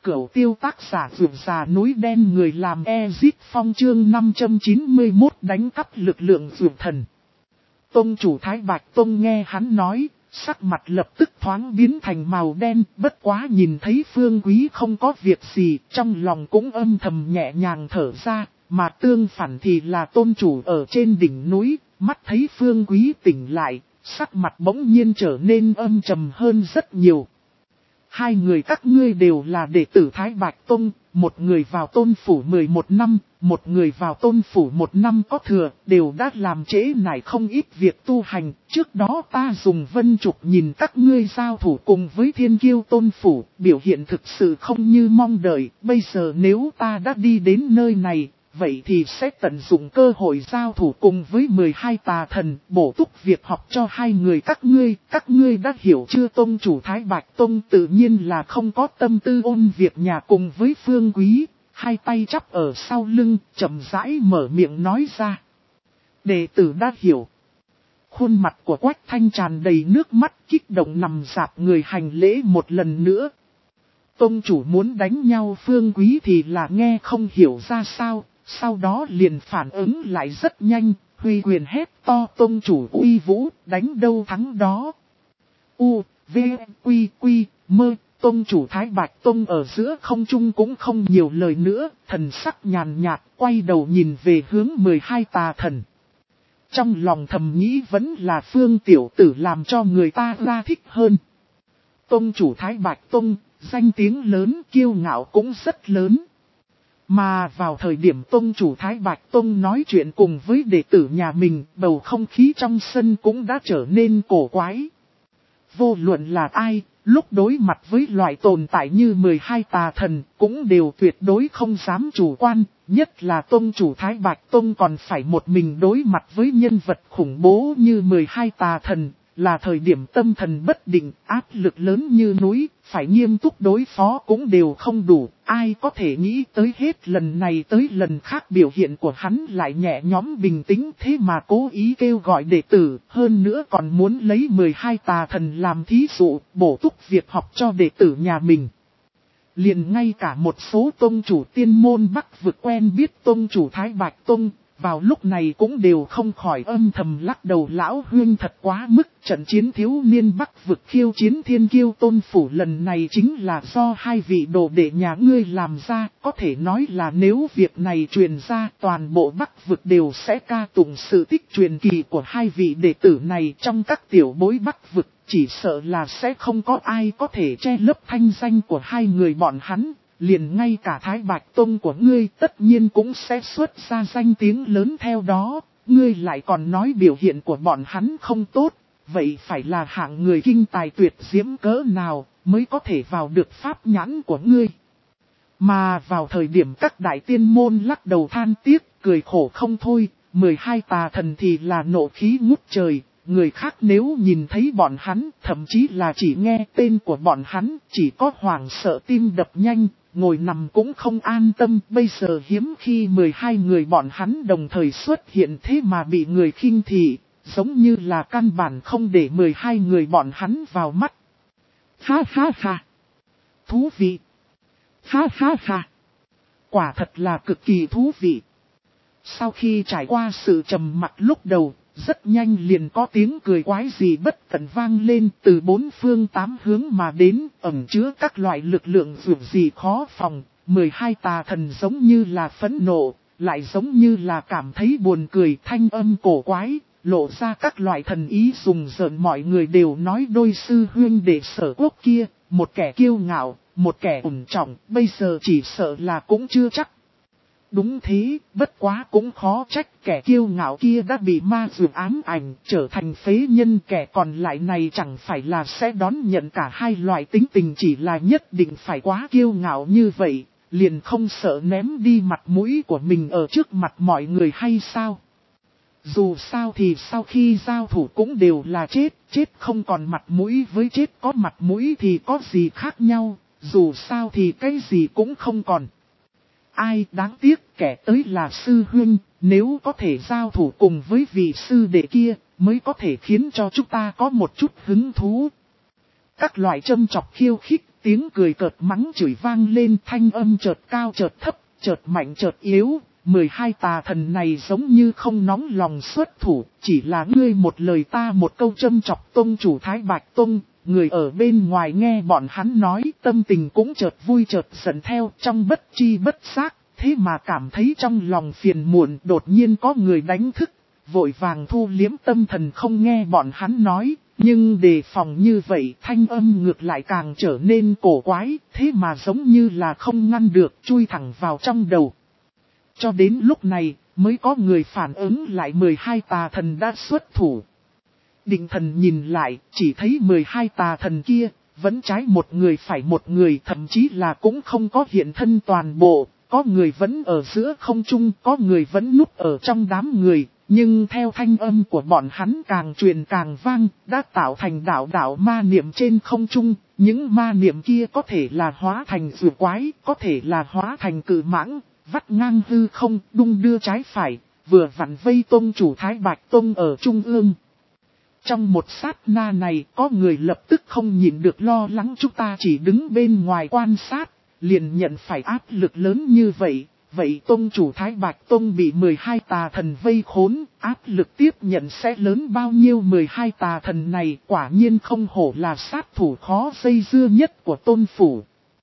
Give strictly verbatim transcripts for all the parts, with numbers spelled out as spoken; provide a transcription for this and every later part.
Cửu Tiêu tác giả vượt già núi đen người làm Ezit Phong chương năm trăm chín mươi mốt đánh cắp lực lượng vượt thần. Tông chủ Thái Bạch Tông nghe hắn nói, sắc mặt lập tức thoáng biến thành màu đen, bất quá nhìn thấy Phương Quý không có việc gì, trong lòng cũng âm thầm nhẹ nhàng thở ra, mà tương phản thì là tôn chủ ở trên đỉnh núi, mắt thấy Phương Quý tỉnh lại, sắc mặt bỗng nhiên trở nên âm trầm hơn rất nhiều. Hai người các ngươi đều là đệ tử Thái Bạch Tông, một người vào tôn phủ mười một năm, một người vào tôn phủ một năm có thừa, đều đã làm trễ nải không ít việc tu hành. Trước đó ta dùng vân trục nhìn các ngươi giao thủ cùng với thiên kiêu tôn phủ, biểu hiện thực sự không như mong đợi. Bây giờ nếu ta đã đi đến nơi này, vậy thì sẽ tận dụng cơ hội giao thủ cùng với mười hai tà thần, bổ túc việc học cho hai người các ngươi. Các ngươi đã hiểu chưa? Tông chủ Thái Bạch Tông tự nhiên là không có tâm tư ôn việc nhà cùng với Phương Quý, hai tay chắp ở sau lưng, chậm rãi mở miệng nói ra. Đệ tử đã hiểu. Khuôn mặt của Quách Thanh tràn đầy nước mắt, kích động nằm rạp người hành lễ một lần nữa. Tông chủ muốn đánh nhau Phương Quý thì là nghe không hiểu ra sao, sau đó liền phản ứng lại rất nhanh, huy quyền hét to tông chủ uy vũ, đánh đâu thắng đó. U, V, Quy, Quy, Mơ, tông chủ Thái Bạch Tông ở giữa không trung cũng không nhiều lời nữa, thần sắc nhàn nhạt, quay đầu nhìn về hướng mười hai tà thần. Trong lòng thầm nghĩ vẫn là Phương tiểu tử làm cho người ta ra thích hơn. Tông chủ Thái Bạch Tông, danh tiếng lớn, kiêu ngạo cũng rất lớn. Mà vào thời điểm tông chủ Thái Bạch Tông nói chuyện cùng với đệ tử nhà mình, bầu không khí trong sân cũng đã trở nên cổ quái. Vô luận là ai, lúc đối mặt với loại tồn tại như mười hai tà thần, cũng đều tuyệt đối không dám chủ quan, nhất là tông chủ Thái Bạch Tông còn phải một mình đối mặt với nhân vật khủng bố như mười hai tà thần. Là thời điểm tâm thần bất định, áp lực lớn như núi, phải nghiêm túc đối phó cũng đều không đủ. Ai có thể nghĩ tới hết lần này tới lần khác biểu hiện của hắn lại nhẹ nhõm bình tĩnh thế mà cố ý kêu gọi đệ tử. Hơn nữa còn muốn lấy mười hai tà thần làm thí dụ, bổ túc việc học cho đệ tử nhà mình. Liền ngay cả một số tông chủ tiên môn Bắc vực quen biết tông chủ Thái Bạch Tông. Vào lúc này cũng đều không khỏi âm thầm lắc đầu lão huyên thật quá mức. Trận chiến thiếu niên Bắc vực khiêu chiến thiên kiêu tôn phủ lần này chính là do hai vị đồ đệ nhà ngươi làm ra. Có thể nói là nếu việc này truyền ra toàn bộ Bắc vực đều sẽ ca tụng sự tích truyền kỳ của hai vị đệ tử này trong các tiểu bối Bắc vực. Chỉ sợ là sẽ không có ai có thể che lấp thanh danh của hai người bọn hắn. Liền ngay cả Thái Bạch Tông của ngươi tất nhiên cũng sẽ xuất ra danh tiếng lớn theo đó, ngươi lại còn nói biểu hiện của bọn hắn không tốt, vậy phải là hạng người kinh tài tuyệt diễm cỡ nào mới có thể vào được pháp nhãn của ngươi. Mà vào thời điểm các đại tiên môn lắc đầu than tiếc, cười khổ không thôi, mười hai tà thần thì là nộ khí ngút trời. Người khác nếu nhìn thấy bọn hắn, thậm chí là chỉ nghe tên của bọn hắn, chỉ có hoảng sợ tim đập nhanh, ngồi nằm cũng không an tâm. Bây giờ hiếm khi mười hai người bọn hắn đồng thời xuất hiện thế mà bị người khinh thị, giống như là căn bản không để mười hai người bọn hắn vào mắt. Ha ha ha! Thú vị! Ha ha ha! Quả thật là cực kỳ thú vị! Sau khi trải qua sự trầm mặc lúc đầu, rất nhanh liền có tiếng cười quái gì bất tận vang lên từ bốn phương tám hướng mà đến, ẩn chứa các loại lực lượng vượt gì khó phòng. mười hai tà thần giống như là phẫn nộ, lại giống như là cảm thấy buồn cười, thanh âm cổ quái, lộ ra các loại thần ý rùng rợn. Mọi người đều nói đôi sư huynh đệ Sở Quốc kia, một kẻ kiêu ngạo, một kẻ ổn trọng, bây giờ chỉ sợ là cũng chưa chắc. Đúng thế, bất quá cũng khó trách kẻ kiêu ngạo kia đã bị ma dược ám ảnh, trở thành phế nhân. Kẻ còn lại này chẳng phải là sẽ đón nhận cả hai loại tính tình, chỉ là nhất định phải quá kiêu ngạo như vậy, liền không sợ ném đi mặt mũi của mình ở trước mặt mọi người hay sao? Dù sao thì sau khi giao thủ cũng đều là chết, chết không còn mặt mũi với chết có mặt mũi thì có gì khác nhau, dù sao thì cái gì cũng không còn. Ai đáng tiếc kẻ tới là sư huynh, nếu có thể giao thủ cùng với vị sư đệ kia, mới có thể khiến cho chúng ta có một chút hứng thú. Các loại châm chọc khiêu khích, tiếng cười cợt mắng chửi vang lên, thanh âm chợt cao chợt thấp, chợt mạnh chợt yếu. mười hai tà thần này giống như không nóng lòng xuất thủ, chỉ là ngươi một lời ta một câu châm chọc tông chủ Thái Bạch Tông. Người ở bên ngoài nghe bọn hắn nói, tâm tình cũng chợt vui chợt giận theo, trong bất chi bất giác, thế mà cảm thấy trong lòng phiền muộn. Đột nhiên có người đánh thức, vội vàng thu liếm tâm thần không nghe bọn hắn nói, nhưng đề phòng như vậy thanh âm ngược lại càng trở nên cổ quái, thế mà giống như là không ngăn được, chui thẳng vào trong đầu. Cho đến lúc này, mới có người phản ứng lại mười hai tà thần đã xuất thủ. Định thần nhìn lại, chỉ thấy mười hai tà thần kia, vẫn trái một người phải một người, thậm chí là cũng không có hiện thân toàn bộ, có người vẫn ở giữa không trung, có người vẫn núp ở trong đám người, nhưng theo thanh âm của bọn hắn càng truyền càng vang, đã tạo thành đạo đạo ma niệm trên không trung, những ma niệm kia có thể là hóa thành rùa quái, có thể là hóa thành cự mãng, vắt ngang hư không, đung đưa trái phải, vừa vặn vây tông chủ Thái Bạch Tông ở trung ương. Trong một sát na này, có người lập tức không nhịn được lo lắng, chúng ta chỉ đứng bên ngoài quan sát, liền nhận phải áp lực lớn như vậy. Vậy tông chủ Thái Bạch Tông bị mười hai tà thần vây khốn, áp lực tiếp nhận sẽ lớn bao nhiêu? Mười hai tà thần này quả nhiên không hổ là sát thủ khó dây dưa nhất của tôn phủ.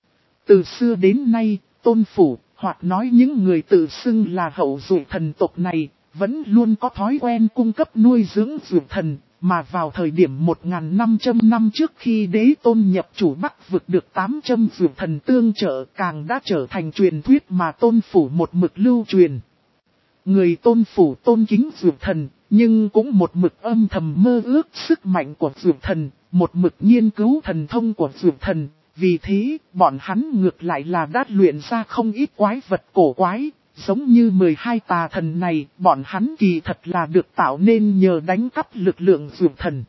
Từ xưa đến nay, tôn phủ, hoặc nói những người tự xưng là hậu duệ thần tộc này, vẫn luôn có thói quen cung cấp nuôi dưỡng duệ thần. Mà vào thời điểm một nghìn năm trăm năm trước khi đế tôn nhập chủ Bắc vực được tám trăm duệ thần tương trợ, càng đã trở thành truyền thuyết mà tôn phủ một mực lưu truyền. Người tôn phủ tôn kính duệ thần, nhưng cũng một mực âm thầm mơ ước sức mạnh của duệ thần, một mực nghiên cứu thần thông của duệ thần. Vì thế, bọn hắn ngược lại là đã luyện ra không ít quái vật cổ quái. Giống như mười hai tà thần này, bọn hắn kỳ thật là được tạo nên nhờ đánh cắp lực lượng duệ thần.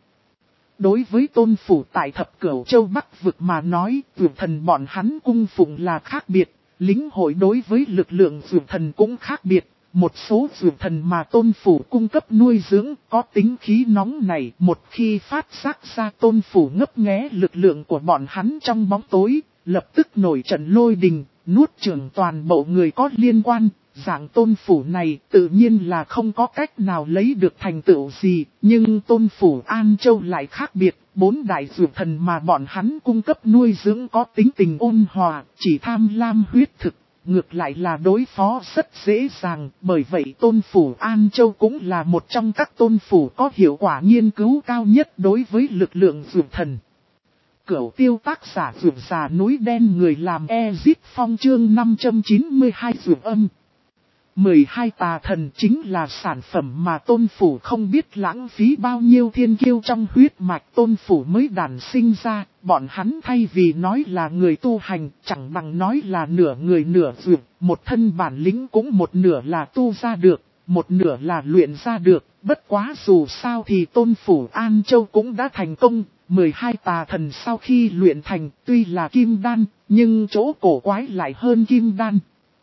Đối với tôn phủ tại thập cửu châu Bắc vực mà nói, duệ thần bọn hắn cung phụng là khác biệt, lính hội đối với lực lượng duệ thần cũng khác biệt. Một số duệ thần mà tôn phủ cung cấp nuôi dưỡng có tính khí nóng này, một khi phát giác ra tôn phủ ngấp nghé lực lượng của bọn hắn trong bóng tối, lập tức nổi trận lôi đình, nuốt chửng toàn bộ người có liên quan. Dạng tôn phủ này tự nhiên là không có cách nào lấy được thành tựu gì, nhưng tôn phủ An Châu lại khác biệt. Bốn đại duệ thần mà bọn hắn cung cấp nuôi dưỡng có tính tình ôn hòa, chỉ tham lam huyết thực, ngược lại là đối phó rất dễ dàng. Bởi vậy tôn phủ An Châu cũng là một trong các tôn phủ có hiệu quả nghiên cứu cao nhất đối với lực lượng duệ thần. Cửu tiêu tác giả duệ già núi đen, người làm Ezit Phong chương năm trăm chín mươi hai duệ âm. mười hai tà thần chính là sản phẩm mà tôn phủ không biết lãng phí bao nhiêu thiên kiêu trong huyết mạch tôn phủ mới đản sinh ra. Bọn hắn thay vì nói là người tu hành, chẳng bằng nói là nửa người nửa duệ, một thân bản lĩnh cũng một nửa là tu ra được, một nửa là luyện ra được. Bất quá dù sao thì tôn phủ An Châu cũng đã thành công. mười hai tà thần sau khi luyện thành tuy là kim đan, nhưng chỗ cổ quái lại hơn kim đan.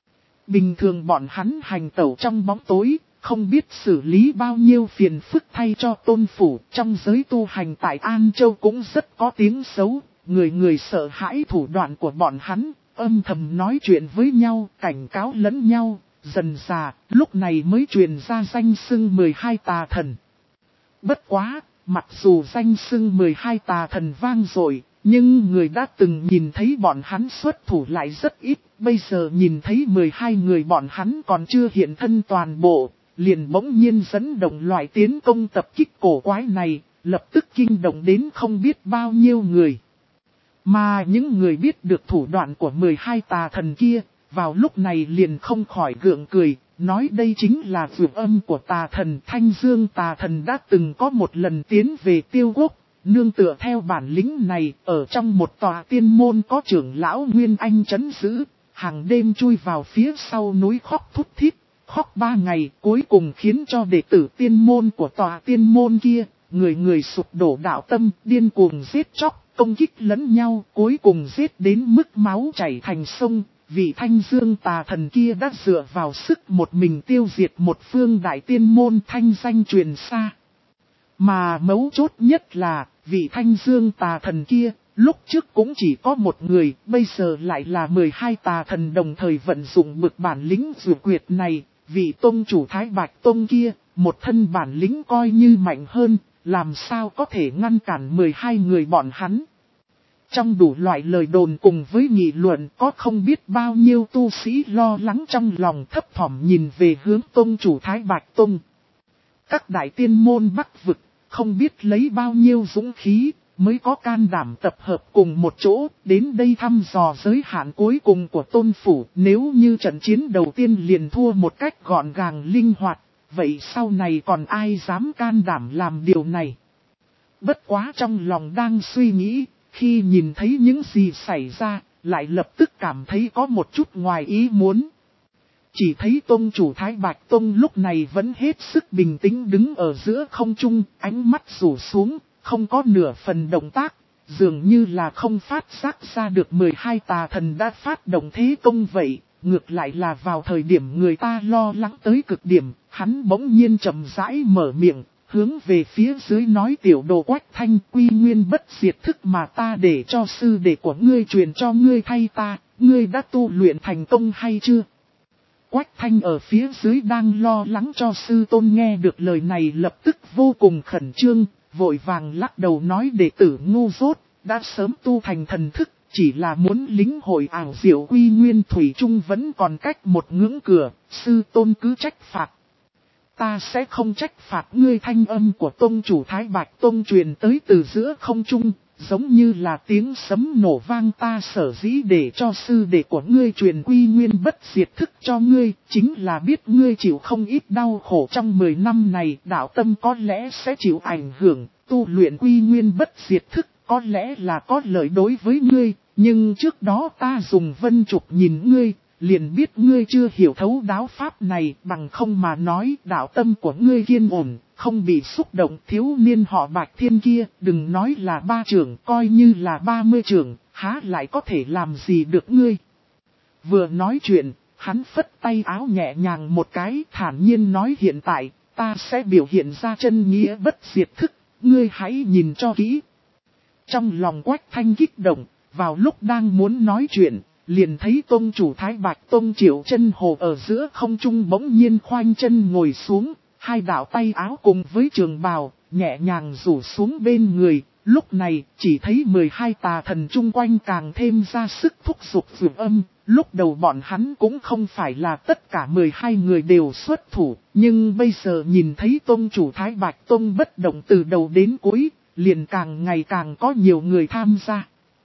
Bình thường bọn hắn hành tẩu trong bóng tối, không biết xử lý bao nhiêu phiền phức thay cho tôn phủ. Trong giới tu hành tại An Châu cũng rất có tiếng xấu, người người sợ hãi thủ đoạn của bọn hắn, âm thầm nói chuyện với nhau, cảnh cáo lẫn nhau. Dần dà, lúc này mới truyền ra danh xưng mười hai tà thần. Bất quá, mặc dù danh xưng mười hai tà thần vang dội, nhưng người đã từng nhìn thấy bọn hắn xuất thủ lại rất ít. Bây giờ nhìn thấy mười hai người bọn hắn còn chưa hiện thân toàn bộ, liền bỗng nhiên dẫn động loại tiến công tập kích cổ quái này, lập tức kinh động đến không biết bao nhiêu người. Mà những người biết được thủ đoạn của mười hai tà thần kia, vào lúc này liền không khỏi gượng cười, nói đây chính là duệ âm của tà thần. Thanh Dương tà thần đã từng có một lần tiến về Tiêu Quốc, nương tựa theo bản lĩnh này, ở trong một tòa tiên môn có trưởng lão Nguyên Anh trấn giữ, hàng đêm chui vào phía sau núi khóc thút thít, khóc ba ngày, cuối cùng khiến cho đệ tử tiên môn của tòa tiên môn kia, người người sụp đổ đạo tâm, điên cuồng giết chóc, công kích lẫn nhau, cuối cùng giết đến mức máu chảy thành sông. Vị Thanh Dương tà thần kia đã dựa vào sức một mình tiêu diệt một phương đại tiên môn, thanh danh truyền xa. Mà mấu chốt nhất là, vị Thanh Dương tà thần kia, Lúc trước cũng chỉ có một người, bây giờ lại là mười hai tà thần đồng thời vận dụng bực bản lĩnh dụ quyệt này, vị tông chủ Thái Bạch Tông kia, một thân bản lĩnh coi như mạnh hơn, làm sao có thể ngăn cản mười hai người bọn hắn. Trong đủ loại lời đồn cùng với nghị luận có không biết bao nhiêu tu sĩ lo lắng trong lòng thấp thỏm nhìn về hướng tông chủ Thái Bạch Tông. Các đại tiên môn Bắc vực, không biết lấy bao nhiêu dũng khí, mới có can đảm tập hợp cùng một chỗ, đến đây thăm dò giới hạn cuối cùng của tôn phủ. Nếu như trận chiến đầu tiên liền thua một cách gọn gàng linh hoạt, vậy sau này còn ai dám can đảm làm điều này? Bất quá trong lòng đang suy nghĩ, khi nhìn thấy những gì xảy ra, lại lập tức cảm thấy có một chút ngoài ý muốn. Chỉ thấy tông chủ Thái Bạch Tông lúc này vẫn hết sức bình tĩnh đứng ở giữa không trung, ánh mắt rủ xuống, không có nửa phần động tác, dường như là không phát giác ra được mười hai tà thần đã phát động thế công vậy. Ngược lại là vào thời điểm người ta lo lắng tới cực điểm, hắn bỗng nhiên chậm rãi mở miệng, hướng về phía dưới nói: tiểu đồ Quách Thanh, quy nguyên bất diệt thức mà ta để cho sư đệ của ngươi truyền cho ngươi thay ta, ngươi đã tu luyện thành công hay chưa? Quách Thanh ở phía dưới đang lo lắng cho sư tôn, nghe được lời này lập tức vô cùng khẩn trương, vội vàng lắc đầu nói: đệ tử ngu dốt, đã sớm tu thành thần thức, chỉ là muốn lĩnh hội ảo diệu quy nguyên thủy chung vẫn còn cách một ngưỡng cửa, sư tôn cứ trách phạt. Ta sẽ không trách phạt ngươi. Thanh âm của tông chủ Thái Bạch Tông truyền tới từ giữa không trung, giống như là tiếng sấm nổ vang. Ta sở dĩ để cho sư đệ của ngươi truyền quy nguyên bất diệt thức cho ngươi, chính là biết ngươi chịu không ít đau khổ trong mười năm này, đạo tâm có lẽ sẽ chịu ảnh hưởng, tu luyện quy nguyên bất diệt thức có lẽ là có lợi đối với ngươi, nhưng trước đó ta dùng vân trục nhìn ngươi, liền biết ngươi chưa hiểu thấu đáo pháp này, bằng không mà nói đạo tâm của ngươi kiên ổn, không bị xúc động. Thiếu niên họ Bạch Thiên kia, đừng nói là ba trưởng, coi như là ba mươi trưởng, há lại có thể làm gì được ngươi. Vừa nói chuyện, hắn phất tay áo nhẹ nhàng một cái, thản nhiên nói: hiện tại, ta sẽ biểu hiện ra chân nghĩa bất diệt thức, ngươi hãy nhìn cho kỹ. Trong lòng Quách Thanh kích động, vào lúc đang muốn nói chuyện, liền thấy tông chủ Thái Bạch Tông Triệu Chân Hồ ở giữa không trung bỗng nhiên khoanh chân ngồi xuống, hai đạo tay áo cùng với trường bào, nhẹ nhàng rủ xuống bên người. Lúc này, chỉ thấy mười hai tà thần chung quanh càng thêm ra sức thúc giục dược âm. Lúc đầu bọn hắn cũng không phải là tất cả mười hai người đều xuất thủ, nhưng bây giờ nhìn thấy tông chủ Thái Bạch Tông bất động từ đầu đến cuối, liền càng ngày càng có nhiều người tham gia.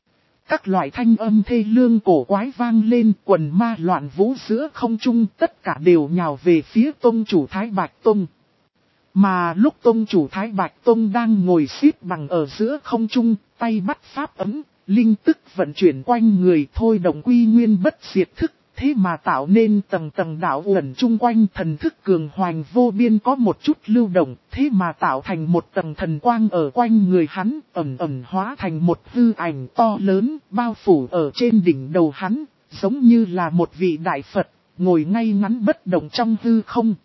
Các loại thanh âm thê lương cổ quái vang lên, quần ma loạn vũ giữa không trung, tất cả đều nhào về phía tông chủ Thái Bạch Tông. Mà lúc tông chủ Thái Bạch Tông đang ngồi xếp bằng ở giữa không trung, tay bắt pháp ấm, linh tức vận chuyển quanh người, thôi động quy nguyên bất diệt thức, thế mà tạo nên tầng tầng đạo uẩn chung quanh. Thần thức cường hoành vô biên có một chút lưu động, thế mà tạo thành một tầng thần quang ở quanh người hắn, ẩn ẩn hóa thành một hư ảnh to lớn, bao phủ ở trên đỉnh đầu hắn, giống như là một vị đại Phật, ngồi ngay ngắn bất động trong hư không.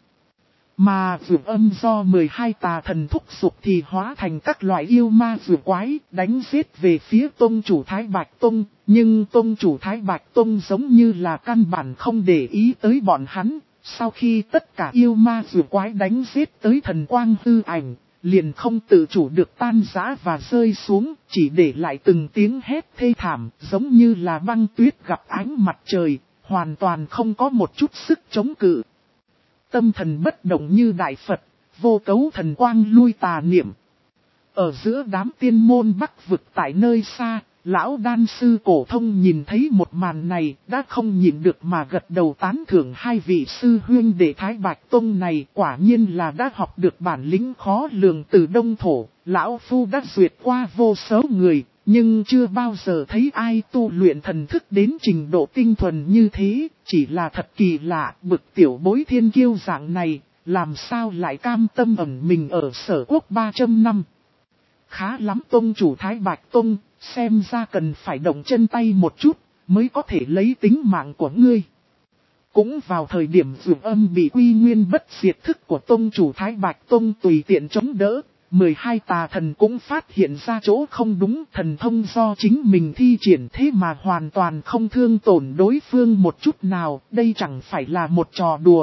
Mà dược âm do mười hai tà thần thúc giục thì hóa thành các loại yêu ma dược quái, đánh giết về phía tông chủ Thái Bạch Tông. Nhưng tông chủ Thái Bạch Tông giống như là căn bản không để ý tới bọn hắn. Sau khi tất cả yêu ma dược quái đánh giết tới thần quang hư ảnh, liền không tự chủ được tan rã và rơi xuống, chỉ để lại từng tiếng hét thê thảm, giống như là băng tuyết gặp ánh mặt trời, hoàn toàn không có một chút sức chống cự. Tâm thần bất động như đại Phật, vô cấu thần quang lui tà niệm. Ở giữa đám tiên môn Bắc vực tại nơi xa, lão đan sư Cổ Thông nhìn thấy một màn này, đã không nhịn được mà gật đầu tán thưởng hai vị sư huynh đệ Thái Bạch Tông này, quả nhiên là đã học được bản lĩnh khó lường từ Đông Thổ. Lão Phu đã duyệt qua vô số người, nhưng chưa bao giờ thấy ai tu luyện thần thức đến trình độ tinh thuần như thế, chỉ là thật kỳ lạ. Bực tiểu bối thiên kiêu dạng này, làm sao lại cam tâm ẩn mình ở Sở Quốc ba trăm năm. Khá lắm tông chủ Thái Bạch Tông, xem ra cần phải động chân tay một chút, mới có thể lấy tính mạng của ngươi. Cũng vào thời điểm dược âm bị quy nguyên bất diệt thức của tông chủ Thái Bạch Tông tùy tiện chống đỡ, mười hai tà thần cũng phát hiện ra chỗ không đúng, thần thông do chính mình thi triển thế mà hoàn toàn không thương tổn đối phương một chút nào, đây chẳng phải là một trò đùa.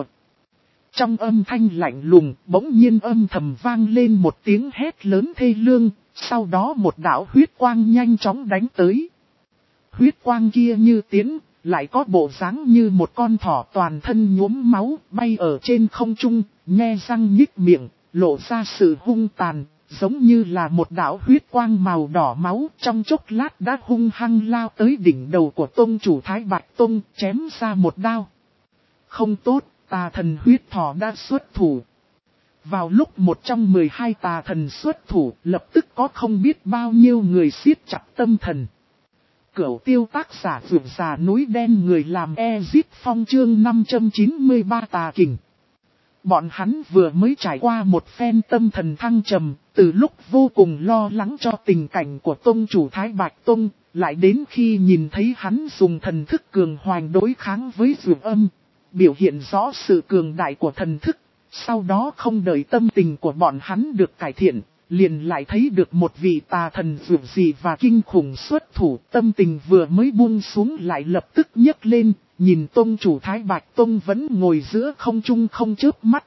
Trong âm thanh lạnh lùng, bỗng nhiên âm thầm vang lên một tiếng hét lớn thê lương, sau đó một đạo huyết quang nhanh chóng đánh tới. Huyết quang kia như tiến, lại có bộ dáng như một con thỏ toàn thân nhuốm máu, bay ở trên không trung, nhe răng nhích miệng, lộ ra sự hung tàn, giống như là một đạo huyết quang màu đỏ máu, trong chốc lát đã hung hăng lao tới đỉnh đầu của tông chủ Thái Bạch Tông, chém ra một đao. Không tốt, tà thần huyết thỏ đã xuất thủ. Vào lúc một trong mười hai tà thần xuất thủ, lập tức có không biết bao nhiêu người siết chặt tâm thần. Cửu tiêu tác giả vượt già núi đen người làm Ezit Phong chương năm trăm chín mươi ba tà kình. Bọn hắn vừa mới trải qua một phen tâm thần thăng trầm, từ lúc vô cùng lo lắng cho tình cảnh của tông chủ Thái Bạch Tông, lại đến khi nhìn thấy hắn dùng thần thức cường hoành đối kháng với dược âm, biểu hiện rõ sự cường đại của thần thức. Sau đó không đợi tâm tình của bọn hắn được cải thiện, liền lại thấy được một vị tà thần dược dị và kinh khủng xuất thủ, tâm tình vừa mới buông xuống lại lập tức nhấc lên, nhìn tông chủ Thái Bạch Tông vẫn ngồi giữa không trung không chớp mắt.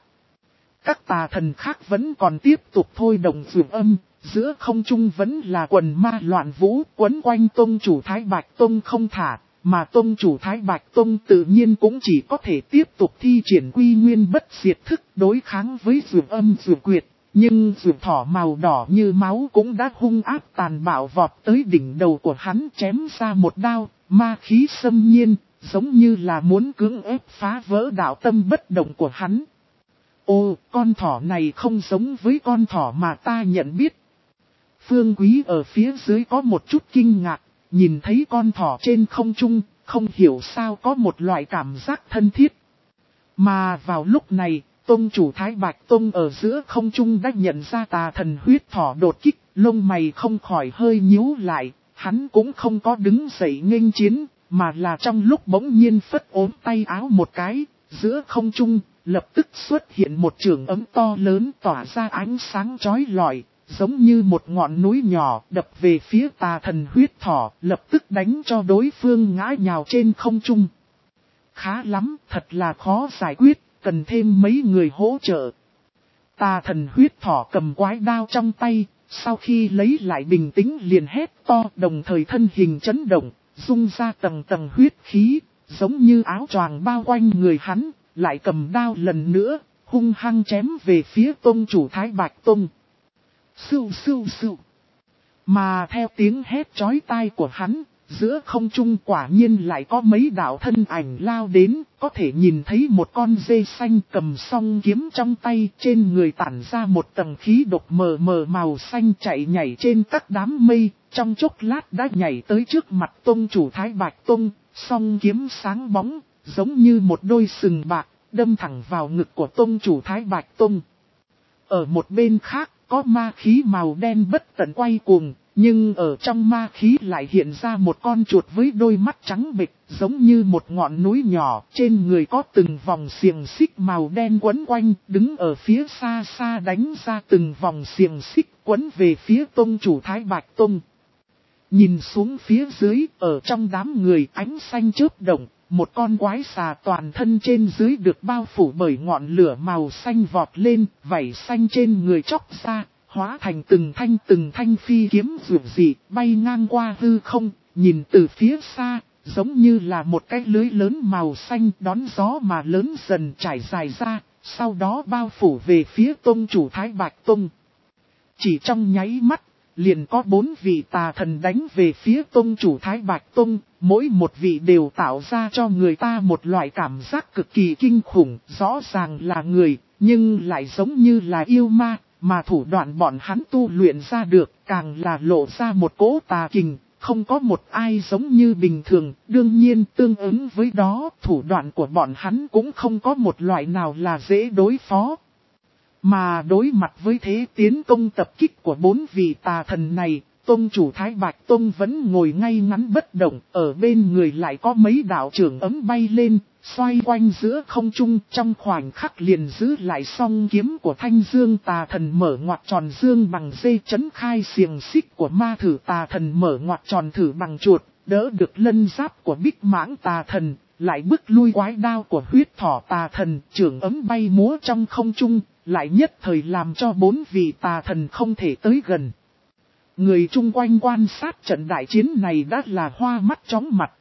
Các tà thần khác vẫn còn tiếp tục thôi động dược âm, giữa không trung vẫn là quần ma loạn vũ quấn quanh tông chủ Thái Bạch Tông không thả, mà tông chủ Thái Bạch Tông tự nhiên cũng chỉ có thể tiếp tục thi triển quy nguyên bất diệt thức đối kháng với dược âm dược quyệt. Nhưng dược thỏ màu đỏ như máu cũng đã hung ác tàn bạo vọt tới đỉnh đầu của hắn chém ra một đao, ma khí xâm nhiên, giống như là muốn cưỡng ép phá vỡ đạo tâm bất động của hắn. Ô, con thỏ này không giống với con thỏ mà ta nhận biết. Phương Quý ở phía dưới có một chút kinh ngạc, nhìn thấy con thỏ trên không trung, không hiểu sao có một loại cảm giác thân thiết. Mà vào lúc này, tông chủ Thái Bạch Tông ở giữa không trung đã nhận ra tà thần huyết thỏ đột kích, lông mày không khỏi hơi nhíu lại, hắn cũng không có đứng dậy nghênh chiến, mà là trong lúc bỗng nhiên phất ốm tay áo một cái, giữa không trung, lập tức xuất hiện một trường ấm to lớn tỏa ra ánh sáng chói lọi, giống như một ngọn núi nhỏ đập về phía tà thần huyết thỏ, lập tức đánh cho đối phương ngã nhào trên không trung. Khá lắm, thật là khó giải quyết, cần thêm mấy người hỗ trợ. Tà thần huyết thỏ cầm quái đao trong tay, sau khi lấy lại bình tĩnh liền hét to, đồng thời thân hình chấn động, rung ra tầng tầng huyết khí, giống như áo choàng bao quanh người hắn, lại cầm đao lần nữa, hung hăng chém về phía tông chủ Thái Bạch Tông. Sưu sưu sưu. Mà theo tiếng hét chói tai của hắn, giữa không trung quả nhiên lại có mấy đạo thân ảnh lao đến, có thể nhìn thấy một con dê xanh cầm song kiếm trong tay, trên người tản ra một tầng khí độc mờ mờ màu xanh chạy nhảy trên các đám mây, trong chốc lát đã nhảy tới trước mặt tông chủ Thái Bạch Tông, song kiếm sáng bóng, giống như một đôi sừng bạc, đâm thẳng vào ngực của tông chủ Thái Bạch Tông. Ở một bên khác, có ma khí màu đen bất tận quay cuồng, nhưng ở trong ma khí lại hiện ra một con chuột với đôi mắt trắng bệch, giống như một ngọn núi nhỏ, trên người có từng vòng xiềng xích màu đen quấn quanh, đứng ở phía xa xa đánh ra từng vòng xiềng xích quấn về phía tông chủ Thái Bạch Tông. Nhìn xuống phía dưới, ở trong đám người ánh xanh chớp động, một con quái xà toàn thân trên dưới được bao phủ bởi ngọn lửa màu xanh vọt lên, vảy xanh trên người chóc ra, hóa thành từng thanh từng thanh phi kiếm rượu dị, bay ngang qua hư không, nhìn từ phía xa, giống như là một cái lưới lớn màu xanh đón gió mà lớn dần trải dài ra, sau đó bao phủ về phía tông chủ Thái Bạch Tông. Chỉ trong nháy mắt, liền có bốn vị tà thần đánh về phía tông chủ Thái Bạch Tông, mỗi một vị đều tạo ra cho người ta một loại cảm giác cực kỳ kinh khủng, rõ ràng là người, nhưng lại giống như là yêu ma, mà thủ đoạn bọn hắn tu luyện ra được, càng là lộ ra một cỗ tà kình, không có một ai giống như bình thường, đương nhiên tương ứng với đó, thủ đoạn của bọn hắn cũng không có một loại nào là dễ đối phó. Mà đối mặt với thế tiến công tập kích của bốn vị tà thần này, tông chủ Thái Bạch Tông vẫn ngồi ngay ngắn bất động, ở bên người lại có mấy đạo trưởng ấm bay lên, xoay quanh giữa không trung, trong khoảnh khắc liền giữ lại song kiếm của Thanh Dương Tà Thần mở ngoặc tròn dương bằng dây chấn khai xiềng xích của Ma Thử Tà Thần mở ngoặc tròn thử bằng chuột, đỡ được lân giáp của Bích Mãng Tà Thần, lại bức lui quái đao của Huyết Thỏ Tà Thần, trường ấm bay múa trong không trung, lại nhất thời làm cho bốn vị tà thần không thể tới gần. Người chung quanh quan sát trận đại chiến này đã là hoa mắt chóng mặt.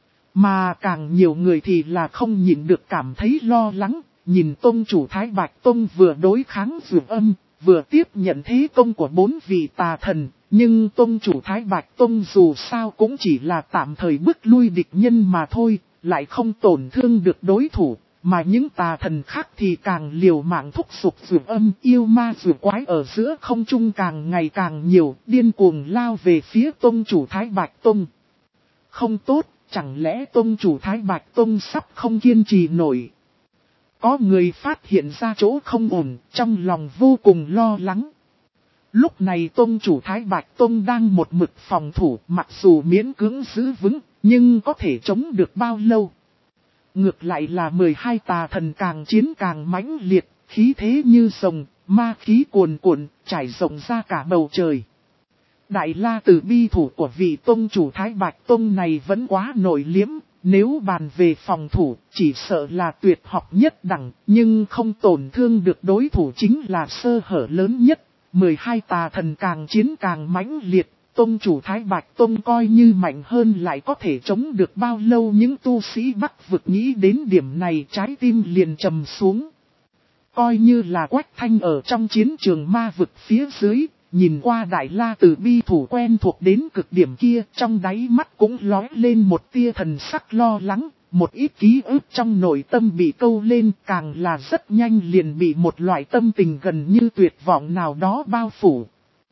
Mà càng nhiều người thì là không nhịn được cảm thấy lo lắng, nhìn tông chủ Thái Bạch Tông vừa đối kháng Dược Âm, vừa tiếp nhận thế công của bốn vị tà thần, nhưng tông chủ Thái Bạch Tông dù sao cũng chỉ là tạm thời bức lui địch nhân mà thôi, lại không tổn thương được đối thủ, mà những tà thần khác thì càng liều mạng thúc giục Dược Âm, yêu ma dược quái ở giữa không trung càng ngày càng nhiều, điên cuồng lao về phía tông chủ Thái Bạch Tông. Không tốt. Chẳng lẽ tông chủ Thái Bạch Tông sắp không kiên trì nổi? Có người phát hiện ra chỗ không ổn, trong lòng vô cùng lo lắng. Lúc này tông chủ Thái Bạch Tông đang một mực phòng thủ, mặc dù miễn cưỡng giữ vững, nhưng có thể chống được bao lâu? Ngược lại là mười hai tà thần càng chiến càng mãnh liệt, khí thế như rồng, ma khí cuồn cuộn, trải rộng ra cả bầu trời. Đại La Tử bi thủ của vị tông chủ Thái Bạch Tông này vẫn quá nổi liếm, nếu bàn về phòng thủ, chỉ sợ là tuyệt học nhất đẳng, nhưng không tổn thương được đối thủ chính là sơ hở lớn nhất. mười hai tà thần càng chiến càng mãnh liệt, tông chủ Thái Bạch Tông coi như mạnh hơn lại có thể chống được bao lâu. Những tu sĩ Bắc vực nghĩ đến điểm này trái tim liền trầm xuống. Coi như là Quách Thanh ở trong chiến trường ma vực phía dưới. Nhìn qua Đại La Tử bi thủ quen thuộc đến cực điểm kia, trong đáy mắt cũng lóe lên một tia thần sắc lo lắng, một ít ký ức trong nội tâm bị câu lên, càng là rất nhanh liền bị một loại tâm tình gần như tuyệt vọng nào đó bao phủ.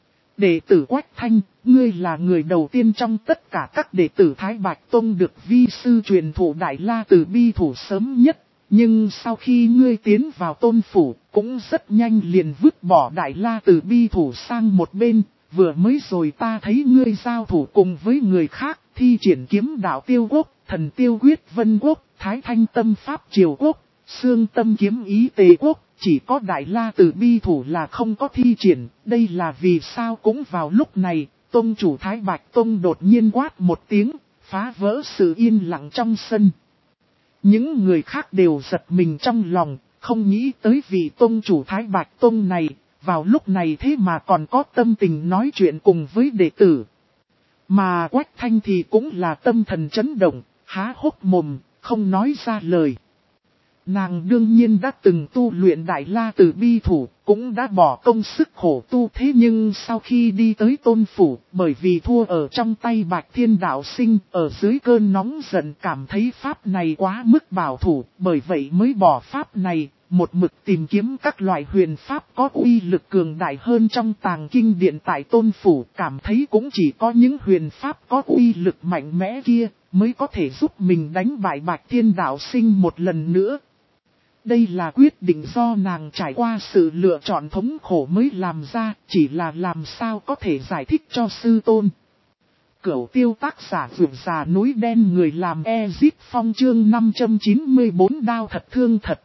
Đệ tử Quách Thanh, ngươi là người đầu tiên trong tất cả các đệ tử Thái Bạch Tông được vi sư truyền thụ Đại La Tử bi thủ sớm nhất. Nhưng sau khi ngươi tiến vào tôn phủ, cũng rất nhanh liền vứt bỏ Đại La Tử bi thủ sang một bên, vừa mới rồi ta thấy ngươi giao thủ cùng với người khác, thi triển kiếm đạo Tiêu Quốc, Thần Tiêu Quyết Vân Quốc, Thái Thanh Tâm Pháp Triều Quốc, Xương Tâm Kiếm Ý Tề Quốc, chỉ có Đại La Tử bi thủ là không có thi triển, đây là vì sao? Cũng vào lúc này, tông chủ Thái Bạch Tông đột nhiên quát một tiếng, phá vỡ sự yên lặng trong sân. Những người khác đều giật mình trong lòng, không nghĩ tới vị tông chủ Thái Bạch Tông này, vào lúc này thế mà còn có tâm tình nói chuyện cùng với đệ tử. Mà Quách Thanh thì cũng là tâm thần chấn động, há hốc mồm, không nói ra lời. Nàng đương nhiên đã từng tu luyện Đại La Tử bi thủ, cũng đã bỏ công sức khổ tu, thế nhưng sau khi đi tới tôn phủ, bởi vì thua ở trong tay Bạch Thiên Đạo Sinh, ở dưới cơn nóng giận cảm thấy pháp này quá mức bảo thủ, bởi vậy mới bỏ pháp này, một mực tìm kiếm các loại huyền pháp có uy lực cường đại hơn trong tàng kinh điện tại tôn phủ, cảm thấy cũng chỉ có những huyền pháp có uy lực mạnh mẽ kia, mới có thể giúp mình đánh bại Bạch Thiên Đạo Sinh một lần nữa. Đây là quyết định do nàng trải qua sự lựa chọn thống khổ mới làm ra, chỉ là làm sao có thể giải thích cho sư tôn. Cửu Tiêu tác giả Vượt Già Núi Đen, người làm Ezip Phong chương năm trăm chín mươi bốn đao thật thương thật.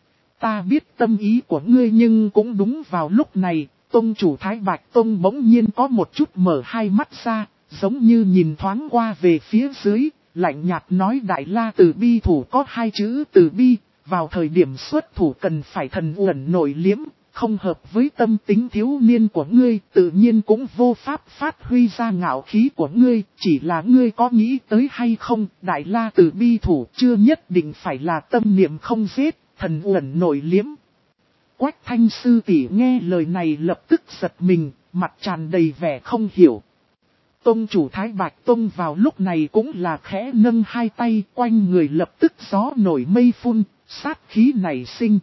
Ta biết tâm ý của ngươi, nhưng cũng đúng vào lúc này, tông chủ Thái Bạch Tông bỗng nhiên có một chút mở hai mắt ra, giống như nhìn thoáng qua về phía dưới, lạnh nhạt nói Đại La Tử bi thủ có hai chữ từ bi. Vào thời điểm xuất thủ cần phải thần uẩn nội liếm, không hợp với tâm tính thiếu niên của ngươi, tự nhiên cũng vô pháp phát huy ra ngạo khí của ngươi, chỉ là ngươi có nghĩ tới hay không, Đại La Tử bi thủ chưa nhất định phải là tâm niệm không giết, thần uẩn nội liếm. Quách Thanh sư tỷ nghe lời này lập tức giật mình, mặt tràn đầy vẻ không hiểu. Tông chủ Thái Bạch Tông vào lúc này cũng là khẽ nâng hai tay, quanh người lập tức gió nổi mây phun. Sát khí nảy sinh.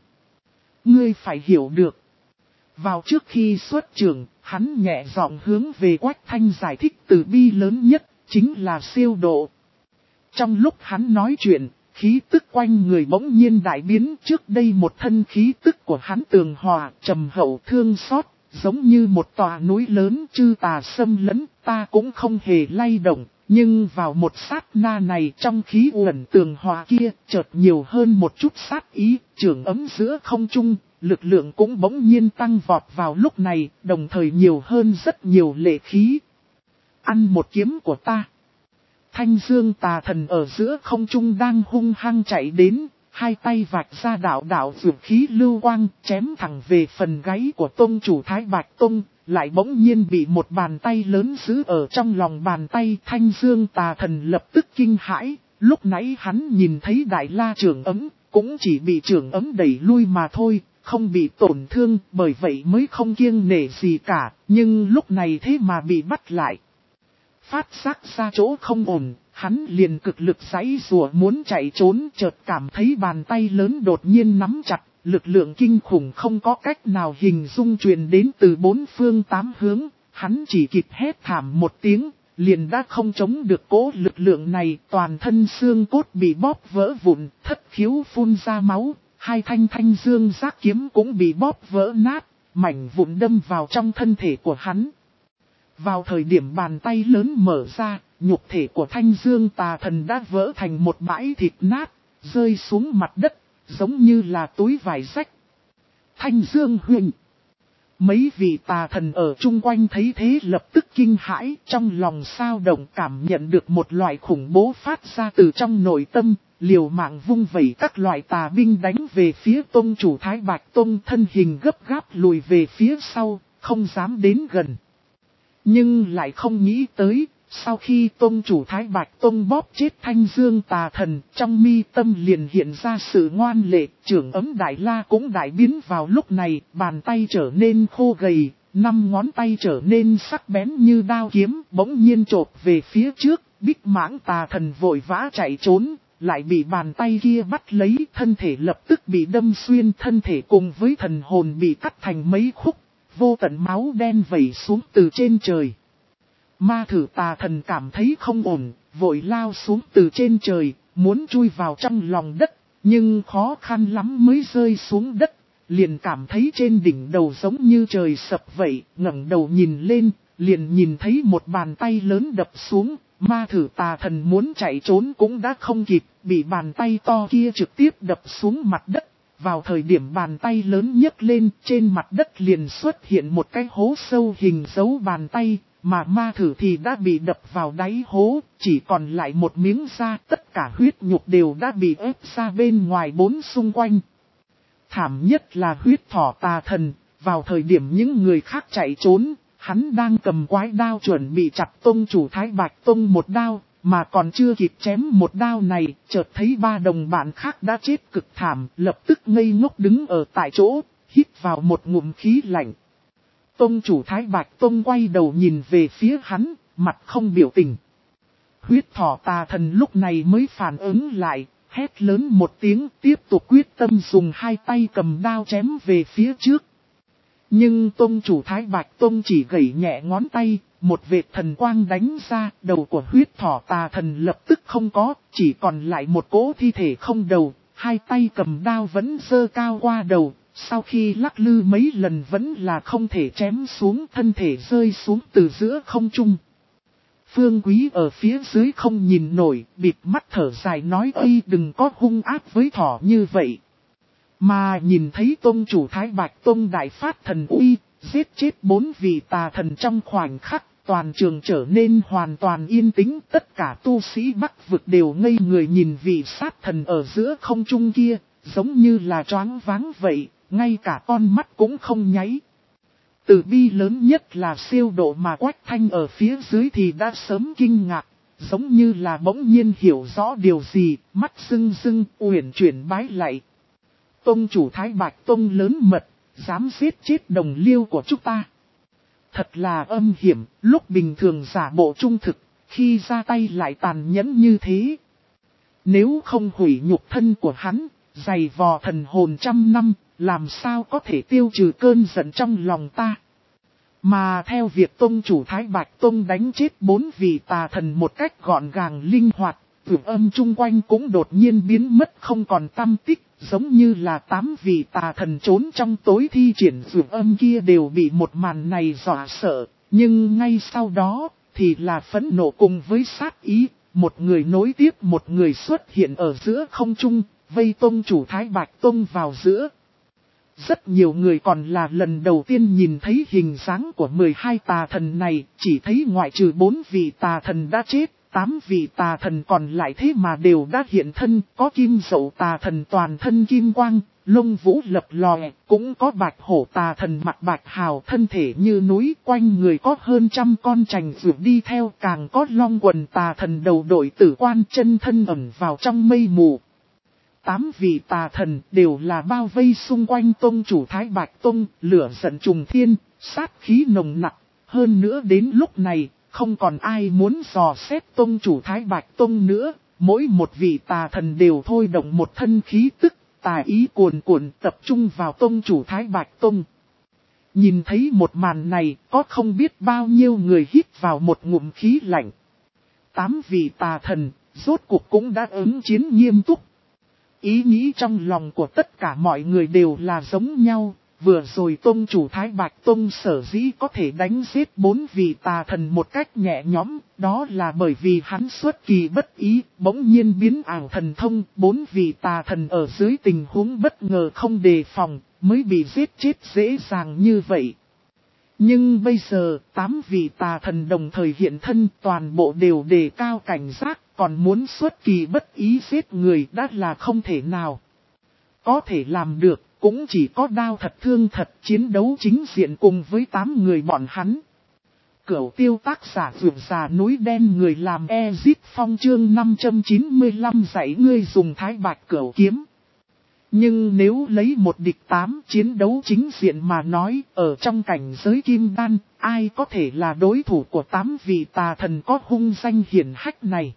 Ngươi phải hiểu được. Vào trước khi xuất trường, hắn nhẹ giọng hướng về Quách Thanh giải thích từ bi lớn nhất, chính là siêu độ. Trong lúc hắn nói chuyện, khí tức quanh người bỗng nhiên đại biến. Trước đây một thân khí tức của hắn tường hòa, trầm hậu thương xót, giống như một tòa núi lớn chư tà xâm lấn, ta cũng không hề lay động. Nhưng vào một sát na này trong khí uẩn tường hòa kia chợt nhiều hơn một chút sát ý, trường ấm giữa không trung, lực lượng cũng bỗng nhiên tăng vọt vào lúc này, đồng thời nhiều hơn rất nhiều lệ khí. Ăn một kiếm của ta. Thanh dương tà thần ở giữa không trung đang hung hăng chạy đến, hai tay vạch ra đạo đạo vượt khí lưu quang, chém thẳng về phần gáy của tông chủ Thái Bạch Tông, lại bỗng nhiên bị một bàn tay lớn giữ ở trong lòng bàn tay. Thanh dương tà thần lập tức kinh hãi, lúc nãy hắn nhìn thấy đại la trưởng ấm, cũng chỉ bị trưởng ấm đẩy lui mà thôi, không bị tổn thương, bởi vậy mới không kiêng nể gì cả, nhưng lúc này thế mà bị bắt lại. Phát giác ra chỗ không ổn, hắn liền cực lực giãy giụa muốn chạy trốn, chợt cảm thấy bàn tay lớn đột nhiên nắm chặt, lực lượng kinh khủng không có cách nào hình dung truyền đến từ bốn phương tám hướng, hắn chỉ kịp hét thảm một tiếng, liền đã không chống được cố lực lượng này, toàn thân xương cốt bị bóp vỡ vụn, thất khiếu phun ra máu, hai thanh thanh dương giác kiếm cũng bị bóp vỡ nát, mảnh vụn đâm vào trong thân thể của hắn. Vào thời điểm bàn tay lớn mở ra, nhục thể của thanh dương tà thần đã vỡ thành một bãi thịt nát, rơi xuống mặt đất, giống như là túi vải rách. Thanh dương huynh. Mấy vị tà thần ở chung quanh thấy thế lập tức kinh hãi, trong lòng sao động, cảm nhận được một loại khủng bố phát ra từ trong nội tâm, liều mạng vung vẩy các loại tà binh đánh về phía tông chủ Thái Bạch Tông, thân hình gấp gáp lùi về phía sau, không dám đến gần. Nhưng lại không nghĩ tới, sau khi tông chủ Thái Bạch Tông bóp chết thanh dương tà thần, trong mi tâm liền hiện ra sự ngoan lệ, trưởng ấm đại la cũng đại biến vào lúc này, bàn tay trở nên khô gầy, năm ngón tay trở nên sắc bén như đao kiếm, bỗng nhiên chộp về phía trước, bích mãng tà thần vội vã chạy trốn, lại bị bàn tay kia bắt lấy, thân thể lập tức bị đâm xuyên, thân thể cùng với thần hồn bị cắt thành mấy khúc. Vô tận máu đen vẩy xuống từ trên trời. Ma thử tà thần cảm thấy không ổn, vội lao xuống từ trên trời, muốn chui vào trong lòng đất, nhưng khó khăn lắm mới rơi xuống đất, liền cảm thấy trên đỉnh đầu giống như trời sập vậy, ngẩng đầu nhìn lên, liền nhìn thấy một bàn tay lớn đập xuống, ma thử tà thần muốn chạy trốn cũng đã không kịp, bị bàn tay to kia trực tiếp đập xuống mặt đất. Vào thời điểm bàn tay lớn nhấc lên, trên mặt đất liền xuất hiện một cái hố sâu hình dấu bàn tay, mà ma thử thì đã bị đập vào đáy hố, chỉ còn lại một miếng da, tất cả huyết nhục đều đã bị ép ra bên ngoài bốn xung quanh. Thảm nhất là huyết thỏ tà thần, vào thời điểm những người khác chạy trốn, hắn đang cầm quái đao chuẩn bị chặt tông chủ Thái Bạch Tông một đao. Mà còn chưa kịp chém một đao này, chợt thấy ba đồng bạn khác đã chết cực thảm, lập tức ngây ngốc đứng ở tại chỗ, hít vào một ngụm khí lạnh. Tông chủ Thái Bạch Tông quay đầu nhìn về phía hắn, mặt không biểu tình. Huyết thỏ tà thần lúc này mới phản ứng lại, hét lớn một tiếng, tiếp tục quyết tâm dùng hai tay cầm đao chém về phía trước. Nhưng tông chủ Thái Bạch Tông chỉ gẩy nhẹ ngón tay, một vệt thần quang đánh ra, đầu của huyết thỏ tà thần lập tức không có, chỉ còn lại một cỗ thi thể không đầu, hai tay cầm đao vẫn giơ cao qua đầu, sau khi lắc lư mấy lần vẫn là không thể chém xuống, thân thể rơi xuống từ giữa không trung. Phương Quý ở phía dưới không nhìn nổi, bịt mắt thở dài nói ơi đừng có hung ác với thỏ như vậy. Mà nhìn thấy tông chủ Thái Bạch Tông đại phát thần uy, giết chết bốn vị tà thần trong khoảnh khắc, toàn trường trở nên hoàn toàn yên tĩnh, tất cả tu sĩ Bắc vực đều ngây người nhìn vị sát thần ở giữa không trung kia, giống như là choáng váng vậy, ngay cả con mắt cũng không nháy. Từ bi lớn nhất là siêu độ mà Quách Thanh ở phía dưới thì đã sớm kinh ngạc, giống như là bỗng nhiên hiểu rõ điều gì, mắt rưng rưng, uyển chuyển bái lạy. Tông chủ Thái Bạch Tông lớn mật, dám giết chết đồng liêu của chúng ta. Thật là âm hiểm, lúc bình thường giả bộ trung thực, khi ra tay lại tàn nhẫn như thế. Nếu không hủy nhục thân của hắn, dày vò thần hồn trăm năm, làm sao có thể tiêu trừ cơn giận trong lòng ta. Mà theo việc tông chủ Thái Bạch Tông đánh chết bốn vị tà thần một cách gọn gàng linh hoạt, vượt âm chung quanh cũng đột nhiên biến mất không còn tăm tích, giống như là tám vị tà thần trốn trong tối thi triển vượt âm kia đều bị một màn này dọa sợ, nhưng ngay sau đó, thì là phẫn nộ cùng với sát ý, một người nối tiếp một người xuất hiện ở giữa không trung, vây tông chủ Thái Bạch Tông vào giữa. Rất nhiều người còn là lần đầu tiên nhìn thấy hình dáng của mười hai tà thần này, chỉ thấy ngoại trừ bốn vị tà thần đã chết, tám vị tà thần còn lại thế mà đều đã hiện thân, có kim dậu tà thần toàn thân kim quang, lông vũ lập lòe, cũng có bạch hổ tà thần mặt bạch hào thân thể như núi, quanh người có hơn trăm con trành vượt đi theo, càng có long quần tà thần đầu đội tử quan chân thân ẩn vào trong mây mù. Tám vị tà thần đều là bao vây xung quanh tông chủ Thái Bạch Tông, lửa giận trùng thiên, sát khí nồng nặc. Hơn nữa đến lúc này, không còn ai muốn dò xét tông chủ Thái Bạch Tông nữa. Mỗi một vị tà thần đều thôi động một thân khí tức, tà ý cuồn cuộn tập trung vào tông chủ Thái Bạch Tông. Nhìn thấy một màn này, có không biết bao nhiêu người hít vào một ngụm khí lạnh. Tám vị tà thần, rốt cuộc cũng đã ứng chiến nghiêm túc. Ý nghĩ trong lòng của tất cả mọi người đều là giống nhau, vừa rồi tông chủ Thái Bạch Tông sở dĩ có thể đánh giết bốn vị tà thần một cách nhẹ nhõm, đó là bởi vì hắn xuất kỳ bất ý, bỗng nhiên biến ảo thần thông, bốn vị tà thần ở dưới tình huống bất ngờ không đề phòng, mới bị giết chết dễ dàng như vậy. Nhưng bây giờ, tám vị tà thần đồng thời hiện thân toàn bộ đều đề cao cảnh giác, còn muốn xuất kỳ bất ý giết người đã là không thể nào. Có thể làm được, cũng chỉ có đao thật thương thật chiến đấu chính diện cùng với tám người bọn hắn. Cửu tiêu tác giả vượt già núi đen người làm Ezit Phong chương năm trăm chín mươi lăm dạy ngươi dùng thái bạch cửu kiếm. Nhưng nếu lấy một địch tám chiến đấu chính diện mà nói, ở trong cảnh giới kim đan, ai có thể là đối thủ của tám vị tà thần có hung danh hiển hách này.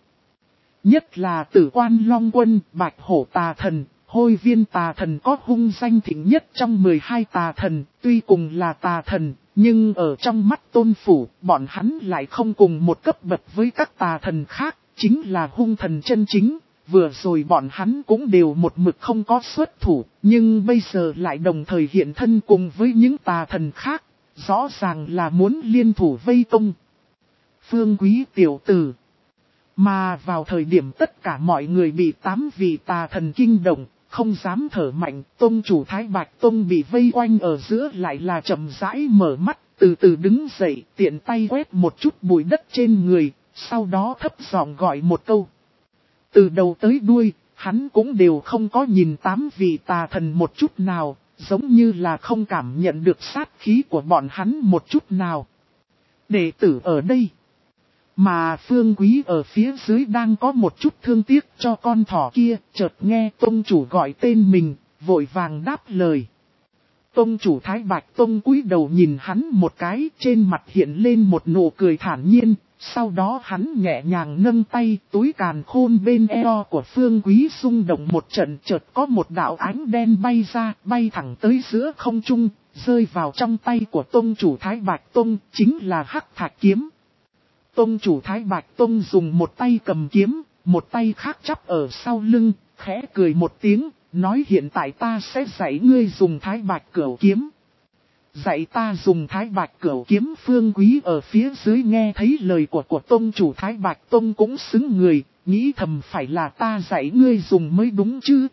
Nhất là Tử Quan Long Quân, Bạch Hổ tà thần, Hôi Viên tà thần có hung danh thịnh nhất trong mười hai tà thần, tuy cùng là tà thần, nhưng ở trong mắt Tôn Phủ, bọn hắn lại không cùng một cấp bậc với các tà thần khác, chính là hung thần chân chính. Vừa rồi bọn hắn cũng đều một mực không có xuất thủ, nhưng bây giờ lại đồng thời hiện thân cùng với những tà thần khác, rõ ràng là muốn liên thủ vây công. Phương Quý tiểu tử. Mà vào thời điểm tất cả mọi người bị tám vị tà thần kinh động, không dám thở mạnh, tông chủ Thái Bạch Tông bị vây quanh ở giữa lại là chậm rãi mở mắt, từ từ đứng dậy, tiện tay quét một chút bụi đất trên người, sau đó thấp giọng gọi một câu. Từ đầu tới đuôi, hắn cũng đều không có nhìn tám vị tà thần một chút nào, giống như là không cảm nhận được sát khí của bọn hắn một chút nào. Đệ tử ở đây. Mà Phương Quý ở phía dưới đang có một chút thương tiếc cho con thỏ kia, chợt nghe tông chủ gọi tên mình, vội vàng đáp lời. Tông chủ Thái Bạch Tông cúi đầu nhìn hắn một cái, trên mặt hiện lên một nụ cười thản nhiên. Sau đó hắn nhẹ nhàng nâng tay, túi càn khôn bên eo của Phương Quý xung động một trận, chợt có một đạo ánh đen bay ra, bay thẳng tới giữa không trung, rơi vào trong tay của tông chủ Thái Bạch Tông, chính là Hắc Thạch Kiếm. Tông chủ Thái Bạch Tông dùng một tay cầm kiếm, một tay khác chắp ở sau lưng, khẽ cười một tiếng, nói hiện tại ta sẽ dạy ngươi dùng Thái Bạch Cửu Kiếm. Dạy ta dùng Thái Bạch Cửu Kiếm. Phương Quý ở phía dưới nghe thấy lời của của tông chủ Thái Bạch Tông cũng xứng người, nghĩ thầm phải là ta dạy ngươi dùng mới đúng chứ.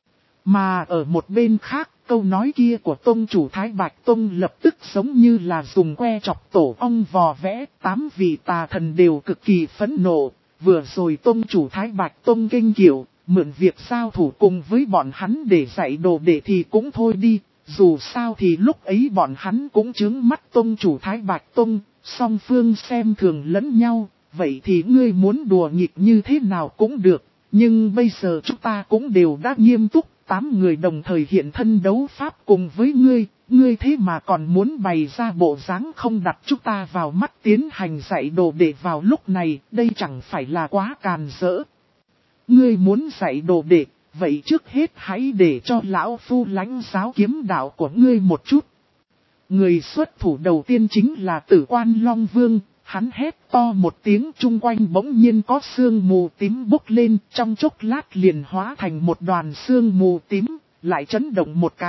Mà ở một bên khác, câu nói kia của tông chủ Thái Bạch Tông lập tức giống như là dùng que chọc tổ ong vò vẽ, tám vị tà thần đều cực kỳ phẫn nộ, vừa rồi tông chủ Thái Bạch Tông kinh kiệu, mượn việc giao thủ cùng với bọn hắn để dạy đồ đệ thì cũng thôi đi. Dù sao thì lúc ấy bọn hắn cũng trướng mắt tông chủ Thái Bạch Tông, song phương xem thường lẫn nhau, vậy thì ngươi muốn đùa nghịch như thế nào cũng được, nhưng bây giờ chúng ta cũng đều đã nghiêm túc, tám người đồng thời hiện thân đấu pháp cùng với ngươi, ngươi thế mà còn muốn bày ra bộ dáng không đặt chúng ta vào mắt tiến hành dạy đồ đệ vào lúc này, đây chẳng phải là quá càn rỡ. Ngươi muốn dạy đồ đệ. Vậy trước hết hãy để cho lão phu lãnh giáo kiếm đạo của ngươi một chút. Người xuất thủ đầu tiên chính là Tử Quan Long Vương, hắn hét to một tiếng chung quanh bỗng nhiên có sương mù tím bốc lên, trong chốc lát liền hóa thành một đoàn sương mù tím, lại chấn động một cái,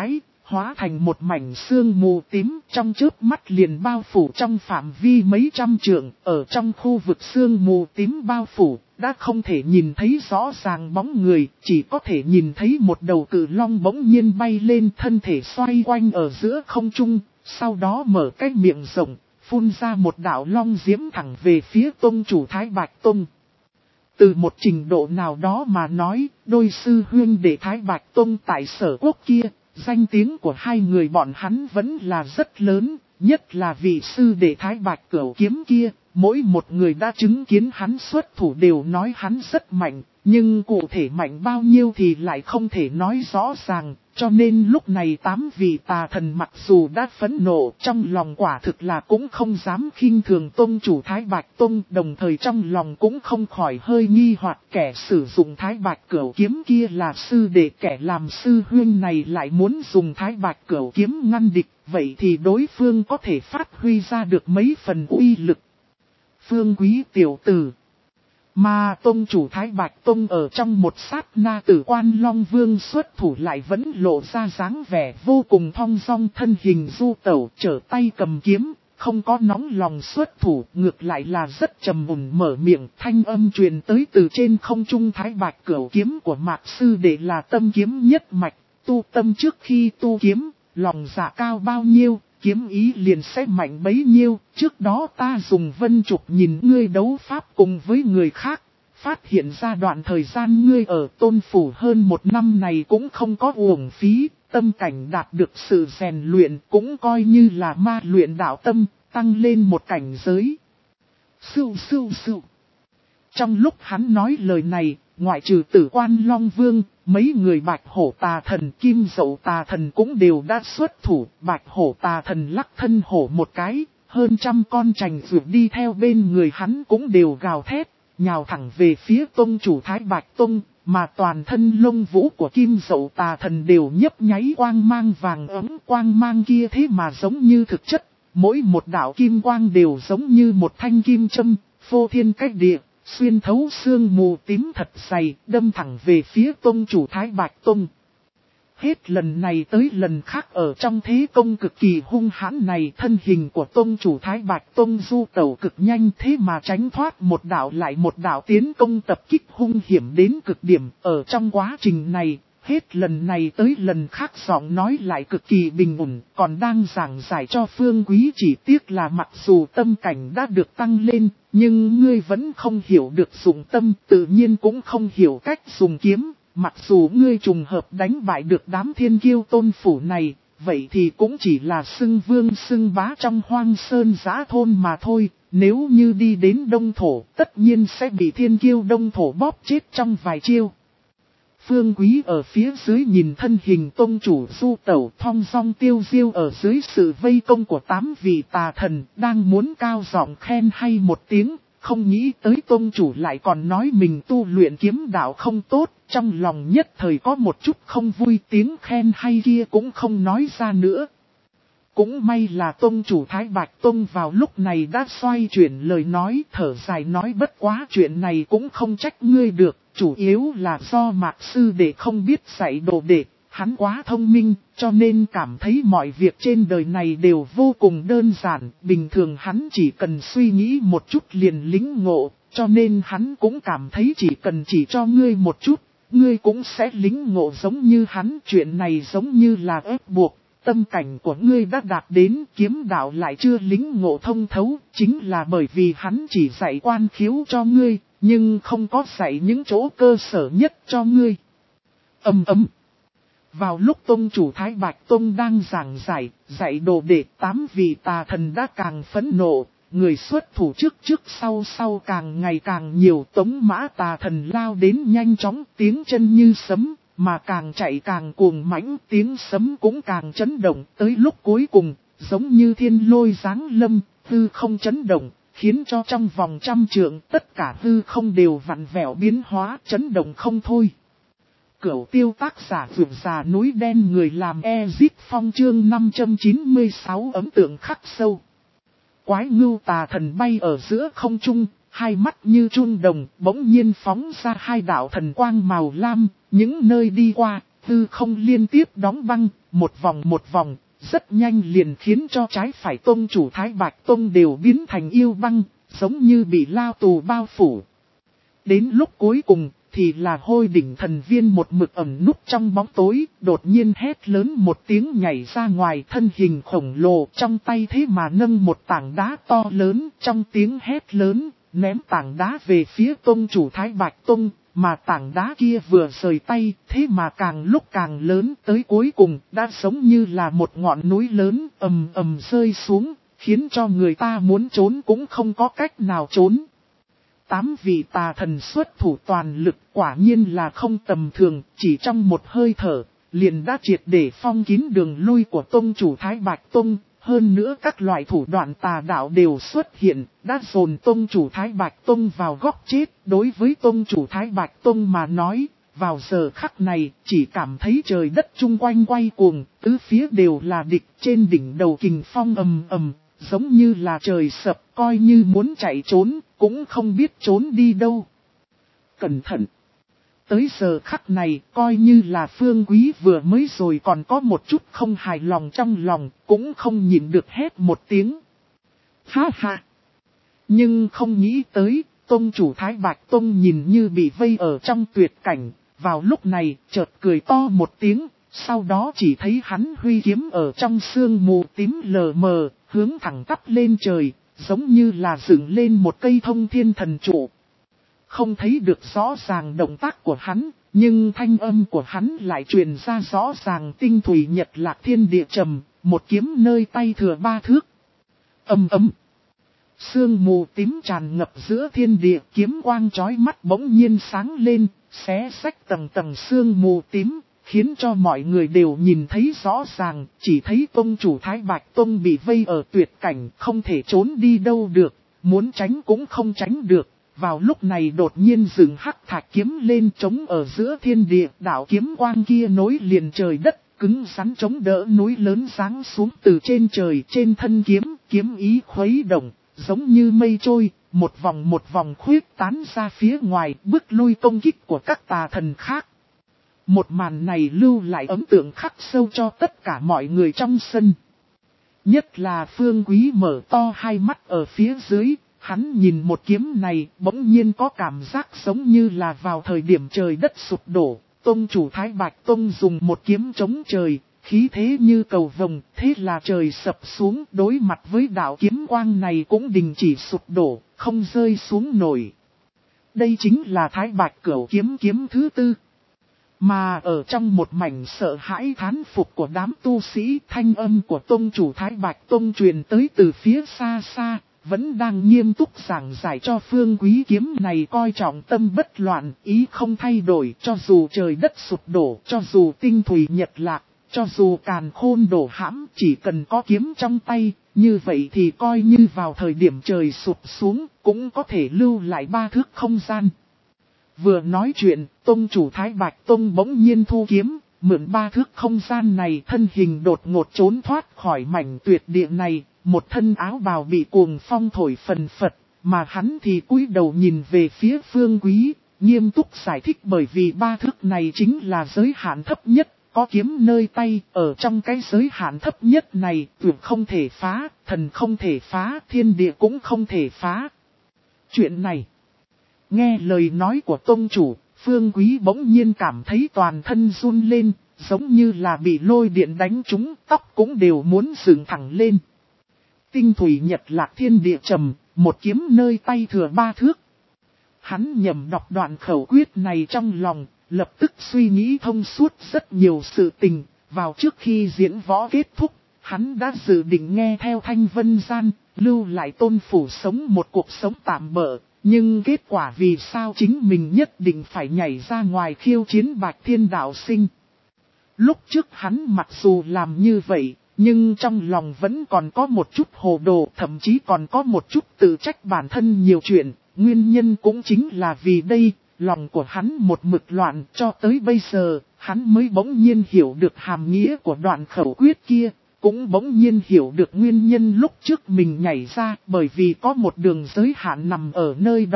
hóa thành một mảnh sương mù tím trong chớp mắt liền bao phủ trong phạm vi mấy trăm trượng, ở trong khu vực sương mù tím bao phủ, đã không thể nhìn thấy rõ ràng bóng người, chỉ có thể nhìn thấy một đầu cự long bỗng nhiên bay lên, thân thể xoay quanh ở giữa không trung, sau đó mở cái miệng rộng, phun ra một đạo long diễm thẳng về phía tông chủ Thái Bạch Tông. Từ một trình độ nào đó mà nói, đôi sư huynh đệ Thái Bạch Tông tại Sở Quốc kia, danh tiếng của hai người bọn hắn vẫn là rất lớn, nhất là vị sư đệ Thái Bạch Cửu Kiếm kia, mỗi một người đã chứng kiến hắn xuất thủ đều nói hắn rất mạnh, nhưng cụ thể mạnh bao nhiêu thì lại không thể nói rõ ràng, cho nên lúc này tám vị tà thần mặc dù đã phẫn nộ, trong lòng quả thực là cũng không dám khinh thường tông chủ Thái Bạch Tông, đồng thời trong lòng cũng không khỏi hơi nghi hoặc kẻ sử dụng Thái Bạch Cửu Kiếm kia là sư đệ, kẻ làm sư huynh này lại muốn dùng Thái Bạch Cửu Kiếm ngăn địch, vậy thì đối phương có thể phát huy ra được mấy phần uy lực. Phương Quý tiểu tử. Mà tông chủ Thái Bạch Tông ở trong một sát na tử Quan Long Vương xuất thủ lại vẫn lộ ra dáng vẻ vô cùng thong dong, thân hình du tẩu, trở tay cầm kiếm, không có nóng lòng xuất thủ, ngược lại là rất trầm ổn mở miệng, thanh âm truyền tới từ trên không trung. Thái Bạch Cửu Kiếm của Mạc sư đệ là tâm kiếm nhất mạch, tu tâm trước khi tu kiếm, lòng dạ cao bao nhiêu, kiếm ý liền sẽ mạnh bấy nhiêu. Trước đó ta dùng vân trục nhìn ngươi đấu pháp cùng với người khác, phát hiện ra đoạn thời gian ngươi ở Tôn Phủ hơn một năm này cũng không có uổng phí, tâm cảnh đạt được sự rèn luyện, cũng coi như là ma luyện đạo tâm, tăng lên một cảnh giới. Sưu sưu sưu. Trong lúc hắn nói lời này, ngoại trừ Tử Quan Long Vương, mấy người Bạch Hổ Tà Thần, Kim Dậu Tà Thần cũng đều đã xuất thủ. Bạch Hổ Tà Thần lắc thân hổ một cái, hơn trăm con trành vượt đi theo bên người hắn cũng đều gào thét, nhào thẳng về phía tông chủ Thái Bạch Tông, mà toàn thân lông vũ của Kim Dậu Tà Thần đều nhấp nháy quang mang vàng ấm. Quang mang kia thế mà giống như thực chất, mỗi một đạo kim quang đều giống như một thanh kim châm, phô thiên cách địa, xuyên thấu sương mù tím thật dày, đâm thẳng về phía tông chủ Thái Bạch Tông. Hết lần này tới lần khác ở trong thế công cực kỳ hung hãn này, thân hình của tông chủ Thái Bạch Tông du tẩu cực nhanh, thế mà tránh thoát một đạo lại một đạo tiến công tập kích hung hiểm đến cực điểm. Ở trong quá trình này, hết lần này tới lần khác giọng nói lại cực kỳ bình ổn, còn đang giảng giải cho Phương Quý. Chỉ tiếc là mặc dù tâm cảnh đã được tăng lên, nhưng ngươi vẫn không hiểu được dùng tâm, tự nhiên cũng không hiểu cách dùng kiếm. Mặc dù ngươi trùng hợp đánh bại được đám thiên kiêu Tôn Phủ này, vậy thì cũng chỉ là xưng vương xưng bá trong hoang sơn giã thôn mà thôi. Nếu như đi đến Đông Thổ, tất nhiên sẽ bị thiên kiêu Đông Thổ bóp chết trong vài chiêu. Phương Quý ở phía dưới nhìn thân hình tông chủ du tẩu thong dong tiêu diêu ở dưới sự vây công của tám vị tà thần, đang muốn cao giọng khen hay một tiếng, không nghĩ tới tông chủ lại còn nói mình tu luyện kiếm đạo không tốt, trong lòng nhất thời có một chút không vui, tiếng khen hay kia cũng không nói ra nữa. Cũng may là tông chủ Thái Bạch Tông vào lúc này đã xoay chuyển lời nói, thở dài nói bất quá chuyện này cũng không trách ngươi được, chủ yếu là do Mạc sư đệ không biết dạy đồ đệ, hắn quá thông minh, cho nên cảm thấy mọi việc trên đời này đều vô cùng đơn giản, bình thường hắn chỉ cần suy nghĩ một chút liền lĩnh ngộ, cho nên hắn cũng cảm thấy chỉ cần chỉ cho ngươi một chút, ngươi cũng sẽ lĩnh ngộ giống như hắn. Chuyện này giống như là ép buộc. Tâm cảnh của ngươi đã đạt đến, kiếm đạo lại chưa lĩnh ngộ thông thấu, chính là bởi vì hắn chỉ dạy quan khiếu cho ngươi, nhưng không có dạy những chỗ cơ sở nhất cho ngươi. Ầm ầm. Vào lúc tông chủ Thái Bạch Tông đang giảng giải, dạy đồ đệ, tám vị tà thần đã càng phẫn nộ, người xuất thủ trước trước sau sau càng ngày càng nhiều. Tống mã tà thần lao đến nhanh chóng, tiếng chân như sấm. Mà càng chạy càng cuồng mãnh, tiếng sấm cũng càng chấn động, tới lúc cuối cùng, giống như thiên lôi giáng lâm, hư không chấn động, khiến cho trong vòng trăm trượng tất cả hư không đều vặn vẹo biến hóa, chấn động không thôi. Cửu tiêu tác giả vượt già núi đen, người làm Ezit Phong chương năm trăm chín mươi sáu ấn tượng khắc sâu. Quái ngưu tà thần bay ở giữa không trung, hai mắt như chun đồng, bỗng nhiên phóng ra hai đạo thần quang màu lam, những nơi đi qua, tư không liên tiếp đóng băng, một vòng một vòng, rất nhanh liền khiến cho trái phải tông chủ Thái Bạch Tông đều biến thành yêu băng, giống như bị lao tù bao phủ. Đến lúc cuối cùng, thì là Hôi Đỉnh thần viên một mực ẩn núp trong bóng tối, đột nhiên hét lớn một tiếng nhảy ra ngoài, thân hình khổng lồ, trong tay thế mà nâng một tảng đá to lớn, trong tiếng hét lớn, ném tảng đá về phía tông chủ Thái Bạch Tông, mà tảng đá kia vừa rời tay, thế mà càng lúc càng lớn, tới cuối cùng, đã giống như là một ngọn núi lớn, ầm ầm rơi xuống, khiến cho người ta muốn trốn cũng không có cách nào trốn. Tám vị tà thần xuất thủ toàn lực, quả nhiên là không tầm thường, chỉ trong một hơi thở, liền đã triệt để phong kín đường lui của tông chủ Thái Bạch Tông. Hơn nữa các loại thủ đoạn tà đạo đều xuất hiện, đã dồn tông chủ Thái Bạch Tông vào góc chết. Đối với tông chủ Thái Bạch Tông mà nói, vào giờ khắc này, chỉ cảm thấy trời đất chung quanh quay cuồng, tứ phía đều là địch, trên đỉnh đầu kình phong ầm ầm, giống như là trời sập, coi như muốn chạy trốn, cũng không biết trốn đi đâu. Cẩn thận! Tới giờ khắc này, coi như là Phương Quý vừa mới rồi còn có một chút không hài lòng trong lòng, cũng không nhịn được hét một tiếng. Ha ha! Nhưng không nghĩ tới, tông chủ Thái Bạch Tông nhìn như bị vây ở trong tuyệt cảnh, vào lúc này chợt cười to một tiếng, sau đó chỉ thấy hắn huy kiếm ở trong sương mù tím lờ mờ, hướng thẳng tắp lên trời, giống như là dựng lên một cây thông thiên thần trụ. Không thấy được rõ ràng động tác của hắn, nhưng thanh âm của hắn lại truyền ra rõ ràng tinh thủy nhật lạc thiên địa trầm, một kiếm nơi tay thừa ba thước. Ầm ầm. Sương mù tím tràn ngập giữa thiên địa, kiếm quang chói mắt bỗng nhiên sáng lên, xé xách tầng tầng sương mù tím, khiến cho mọi người đều nhìn thấy rõ ràng, chỉ thấy tông chủ Thái Bạch Tông bị vây ở tuyệt cảnh, không thể trốn đi đâu được, muốn tránh cũng không tránh được. Vào lúc này đột nhiên dựng hắc thạch kiếm lên chống ở giữa thiên địa, đạo kiếm quang kia nối liền trời đất, cứng rắn chống đỡ núi lớn giáng xuống từ trên trời. Trên thân kiếm, kiếm ý khuấy động, giống như mây trôi, một vòng một vòng khuyết tán ra phía ngoài, bước lui công kích của các tà thần khác. Một màn này lưu lại ấn tượng khắc sâu cho tất cả mọi người trong sân. Nhất là Phương Quý mở to hai mắt ở phía dưới. Hắn nhìn một kiếm này, bỗng nhiên có cảm giác giống như là vào thời điểm trời đất sụp đổ. Tông chủ Thái Bạch Tông dùng một kiếm chống trời, khí thế như cầu vồng, thế là trời sập xuống. Đối mặt với đạo kiếm quang này cũng đình chỉ sụp đổ, không rơi xuống nổi. Đây chính là Thái Bạch Cửu kiếm kiếm thứ tư. Mà ở trong một mảnh sợ hãi thán phục của đám tu sĩ, thanh âm của tông chủ Thái Bạch Tông truyền tới từ phía xa xa. Vẫn đang nghiêm túc giảng giải cho Phương Quý kiếm này coi trọng tâm bất loạn, ý không thay đổi, cho dù trời đất sụp đổ, cho dù tinh thủy nhật lạc, cho dù càn khôn đổ hãm, chỉ cần có kiếm trong tay, như vậy thì coi như vào thời điểm trời sụp xuống, cũng có thể lưu lại ba thước không gian. Vừa nói chuyện, tông chủ Thái Bạch Tông bỗng nhiên thu kiếm, mượn ba thước không gian này, thân hình đột ngột trốn thoát khỏi mảnh tuyệt địa này. Một thân áo bào bị cuồng phong thổi phần phật, mà hắn thì cúi đầu nhìn về phía Phương Quý, nghiêm túc giải thích bởi vì ba thước này chính là giới hạn thấp nhất, có kiếm nơi tay, ở trong cái giới hạn thấp nhất này, tuyệt không thể phá, thần không thể phá, thiên địa cũng không thể phá. Chuyện này, nghe lời nói của tông chủ, Phương Quý bỗng nhiên cảm thấy toàn thân run lên, giống như là bị lôi điện đánh trúng, tóc cũng đều muốn dựng thẳng lên. Tinh thủy nhật lạc thiên địa trầm, một kiếm nơi tay thừa ba thước. Hắn nhầm đọc đoạn khẩu quyết này trong lòng, lập tức suy nghĩ thông suốt rất nhiều sự tình. Vào trước khi diễn võ kết thúc, hắn đã dự định nghe theo Thanh Vân Gian, lưu lại Tôn Phủ sống một cuộc sống tạm bợ. Nhưng kết quả vì sao chính mình nhất định phải nhảy ra ngoài khiêu chiến Bạch Thiên Đạo Sinh. Lúc trước hắn mặc dù làm như vậy, nhưng trong lòng vẫn còn có một chút hồ đồ, thậm chí còn có một chút tự trách bản thân nhiều chuyện. Nguyên nhân cũng chính là vì đây, lòng của hắn một mực loạn, cho tới bây giờ, hắn mới bỗng nhiên hiểu được hàm nghĩa của đoạn khẩu quyết kia. Cũng bỗng nhiên hiểu được nguyên nhân lúc trước mình nhảy ra, bởi vì có một đường giới hạn nằm ở nơi đó,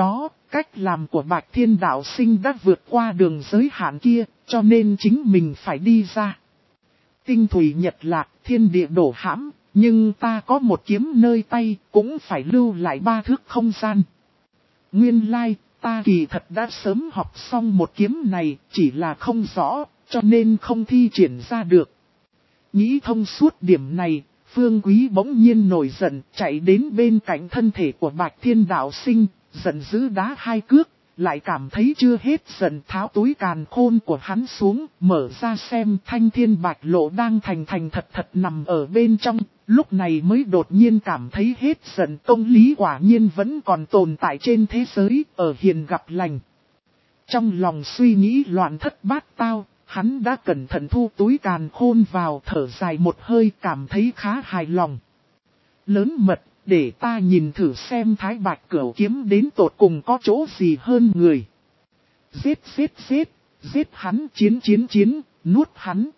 cách làm của Bạch Thiên đạo sinh đã vượt qua đường giới hạn kia, cho nên chính mình phải đi ra. Tinh thủy nhật lạc, thiên địa đổ hãm, nhưng ta có một kiếm nơi tay, cũng phải lưu lại ba thước không gian. Nguyên lai, ta kỳ thật đã sớm học xong một kiếm này, chỉ là không rõ, cho nên không thi triển ra được. Nghĩ thông suốt điểm này, Phương Quý bỗng nhiên nổi giận, chạy đến bên cạnh thân thể của Bạch Thiên đạo sinh, giận dữ đá hai cước, lại cảm thấy chưa hết giận, tháo túi càn khôn của hắn xuống, mở ra xem thanh thiên bạch lộ đang thành thành thật thật nằm ở bên trong, lúc này mới đột nhiên cảm thấy hết giận, công lý quả nhiên vẫn còn tồn tại trên thế giới, ở hiền gặp lành. Trong lòng suy nghĩ loạn thất bát tao, hắn đã cẩn thận thu túi càn khôn vào, thở dài một hơi, cảm thấy khá hài lòng. Lớn mật, để ta nhìn thử xem Thái Bạch Cửu kiếm đến tột cùng có chỗ gì hơn người. Giết giết giết, giết hắn, chiến chiến chiến, nuốt hắn.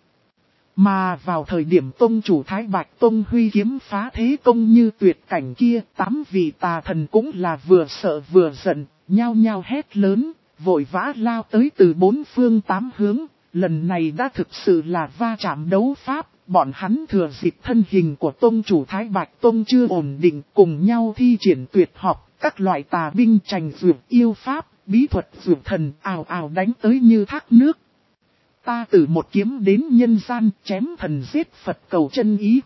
Mà vào thời điểm tông chủ Thái Bạch Tông huy kiếm phá thế công như tuyệt cảnh kia, tám vị tà thần cũng là vừa sợ vừa giận, nhao nhao hét lớn, vội vã lao tới từ bốn phương tám hướng. Lần này đã thực sự là va chạm đấu pháp, bọn hắn thừa dịp thân hình của tông chủ Thái Bạch Tông chưa ổn định, cùng nhau thi triển tuyệt học, các loại tà binh trành dược yêu pháp, bí thuật dược thần ào ào đánh tới như thác nước. Ta từ một kiếm đến nhân gian, chém thần giết Phật cầu chân ý.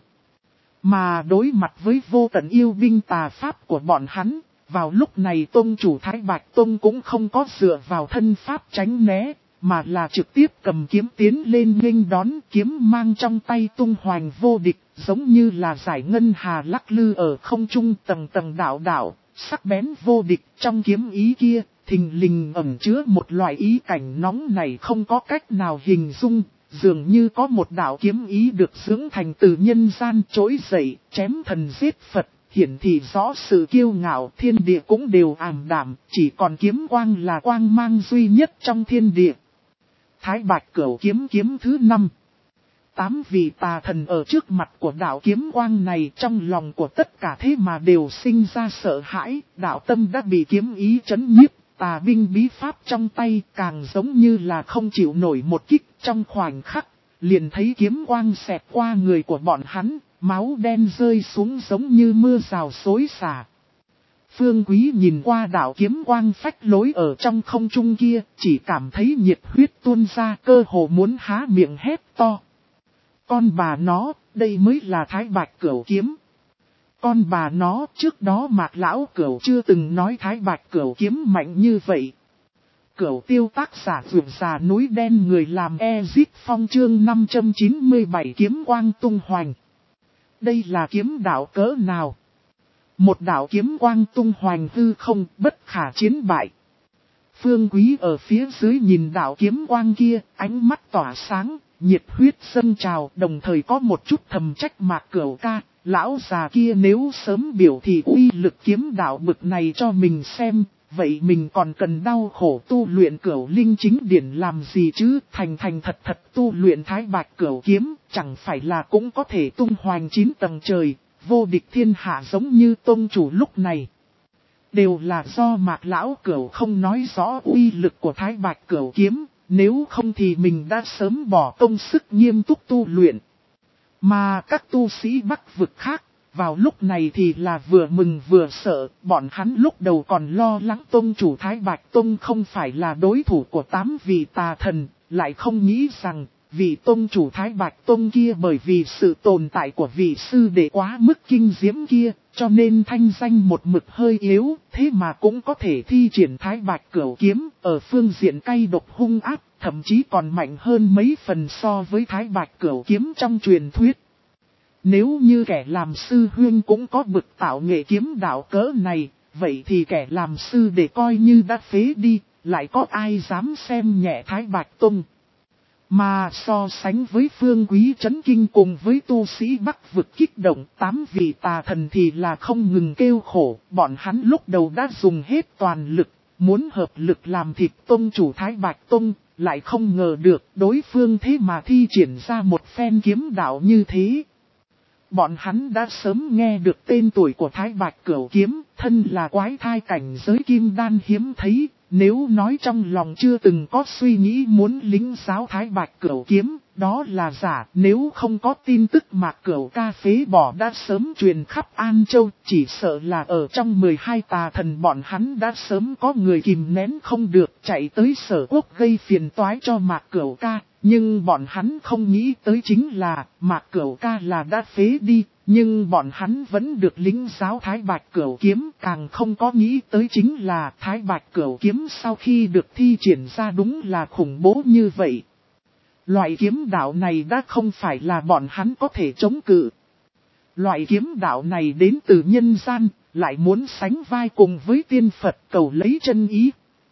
Mà đối mặt với vô tận yêu binh tà pháp của bọn hắn, vào lúc này tông chủ Thái Bạch Tông cũng không có dựa vào thân pháp tránh né, mà là trực tiếp cầm kiếm tiến lên nghênh đón, kiếm mang trong tay tung hoành vô địch, giống như là giải ngân hà lắc lư ở không trung, tầng tầng đạo đạo, sắc bén vô địch. Trong kiếm ý kia, thình lình ẩn chứa một loại ý cảnh nóng này không có cách nào hình dung, dường như có một đạo kiếm ý được dưỡng thành từ nhân gian trỗi dậy, chém thần giết Phật. Hiển thị rõ sự kiêu ngạo, thiên địa cũng đều ảm đạm, chỉ còn kiếm quang là quang mang duy nhất trong thiên địa. Thái Bạch Cửu kiếm kiếm thứ năm. Tám vị tà thần ở trước mặt của đạo kiếm quang này, trong lòng của tất cả thế mà đều sinh ra sợ hãi, đạo tâm đã bị kiếm ý chấn nhiếp, tà binh bí pháp trong tay càng giống như là không chịu nổi một kích. Trong khoảnh khắc, liền thấy kiếm quang xẹt qua người của bọn hắn, máu đen rơi xuống giống như mưa rào xối xả. Phương Quý nhìn qua đạo kiếm quang phách lối ở trong không trung kia, chỉ cảm thấy nhiệt huyết tuôn ra, cơ hồ muốn há miệng hét to. Con bà nó, đây mới là Thái Bạch Cửu kiếm. Con bà nó, trước đó Mạc Lão Cửu chưa từng nói Thái Bạch Cửu kiếm mạnh như vậy. Cửu tiêu tác giả vượt già núi đen người làm Ezit Phong chương năm trăm chín mươi bảy kiếm quang tung hoành. Đây là kiếm đạo cỡ nào? Một đạo kiếm quang tung hoành hư không, bất khả chiến bại. Phương Quý ở phía dưới nhìn đạo kiếm quang kia, ánh mắt tỏa sáng, nhiệt huyết dâng trào, đồng thời có một chút thầm trách Mạc Cửu ca. Lão già kia nếu sớm biểu thị uy lực kiếm đạo bực này cho mình xem, vậy mình còn cần đau khổ tu luyện Cửu Linh Chính Điển làm gì chứ? Thành thành thật thật tu luyện Thái Bạch Cửu kiếm, chẳng phải là cũng có thể tung hoành chín tầng trời, vô địch thiên hạ giống như tông chủ lúc này. Đều là do Mạc Lão Cửu không nói rõ uy lực của Thái Bạch Cửu kiếm, nếu không thì mình đã sớm bỏ công sức nghiêm túc tu luyện. Mà các tu sĩ Bắc vực khác, vào lúc này thì là vừa mừng vừa sợ, bọn hắn lúc đầu còn lo lắng tông chủ Thái Bạch Tông không phải là đối thủ của tám vị tà thần, lại không nghĩ rằng vị tông chủ Thái Bạch Tông kia bởi vì sự tồn tại của vị sư đệ quá mức kinh diễm kia, cho nên thanh danh một mực hơi yếu, thế mà cũng có thể thi triển Thái Bạch Cửu kiếm ở phương diện cay độc hung ác, thậm chí còn mạnh hơn mấy phần so với Thái Bạch Cửu kiếm trong truyền thuyết. Nếu như kẻ làm sư huyên cũng có bực tạo nghệ kiếm đạo cỡ này, vậy thì kẻ làm sư để coi như đã phế đi, lại có ai dám xem nhẹ Thái Bạch Tông. Mà so sánh với Phương Quý chấn kinh cùng với tu sĩ Bắc vực kích động, tám vị tà thần thì là không ngừng kêu khổ, bọn hắn lúc đầu đã dùng hết toàn lực, muốn hợp lực làm thịt tông chủ Thái Bạch Tông, lại không ngờ được đối phương thế mà thi triển ra một phen kiếm đạo như thế. Bọn hắn đã sớm nghe được tên tuổi của Thái Bạch Cửu Kiếm, thân là quái thai cảnh giới kim đan hiếm thấy, nếu nói trong lòng chưa từng có suy nghĩ muốn lính giáo Thái Bạch Cửu Kiếm, đó là giả. Nếu không có tin tức Mạc Cửu ca phế bỏ đã sớm truyền khắp An Châu, chỉ sợ là ở trong mười hai tà thần bọn hắn đã sớm có người kìm nén không được chạy tới Sở Quốc gây phiền toái cho Mạc Cửu ca. Nhưng bọn hắn không nghĩ tới chính là Mạc Cửu ca là đã phế đi, nhưng bọn hắn vẫn được lính giáo Thái Bạch Cửu Kiếm, càng không có nghĩ tới chính là Thái Bạch Cửu Kiếm sau khi được thi triển ra đúng là khủng bố như vậy. Loại kiếm đạo này đã không phải là bọn hắn có thể chống cự. Loại kiếm đạo này đến từ nhân gian, lại muốn sánh vai cùng với tiên Phật cầu lấy chân ý.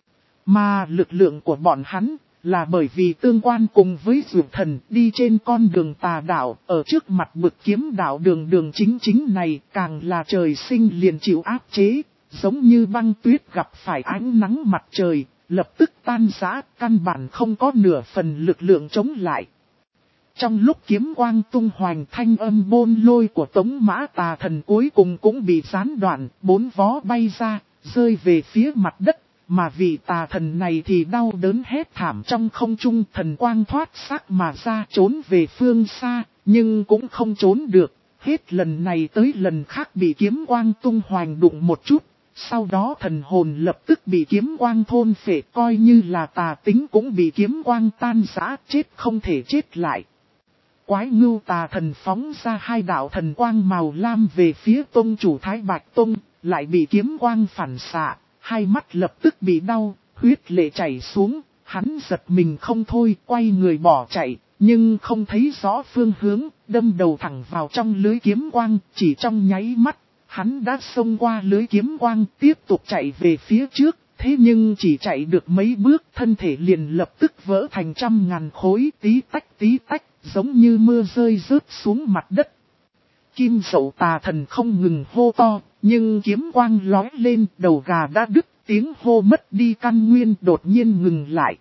Mà lực lượng của bọn hắn là bởi vì tương quan cùng với dược thần đi trên con đường tà đạo, ở trước mặt bực kiếm đạo đường đường chính chính này càng là trời sinh liền chịu áp chế, giống như băng tuyết gặp phải ánh nắng mặt trời, lập tức tan rã, căn bản không có nửa phần lực lượng chống lại. Trong lúc kiếm quang tung hoành, thanh âm bôn lôi của Tống Mã tà thần cuối cùng cũng bị gián đoạn, bốn vó bay ra, rơi về phía mặt đất. Mà vị tà thần này thì đau đớn hét thảm trong không trung, thần quang thoát xác mà ra trốn về phương xa, nhưng cũng không trốn được. Hết lần này tới lần khác bị kiếm quang tung hoành đụng một chút, sau đó thần hồn lập tức bị kiếm quang thôn phệ, coi như là tà tính cũng bị kiếm quang tan rã, chết không thể chết lại. Quái ngưu tà thần phóng ra hai đạo thần quang màu lam về phía tông chủ Thái Bạch Tông, lại bị kiếm quang phản xạ. Hai mắt lập tức bị đau, huyết lệ chảy xuống, hắn giật mình không thôi, quay người bỏ chạy, nhưng không thấy rõ phương hướng, đâm đầu thẳng vào trong lưới kiếm quang, chỉ trong nháy mắt, hắn đã xông qua lưới kiếm quang, tiếp tục chạy về phía trước, thế nhưng chỉ chạy được mấy bước, thân thể liền lập tức vỡ thành trăm ngàn khối, tí tách tí tách, giống như mưa rơi rớt xuống mặt đất. Kim Dậu tà thần không ngừng hô to, nhưng kiếm quang lói lên, đầu gà đã đứt, tiếng hô mất đi căn nguyên đột nhiên ngừng lại.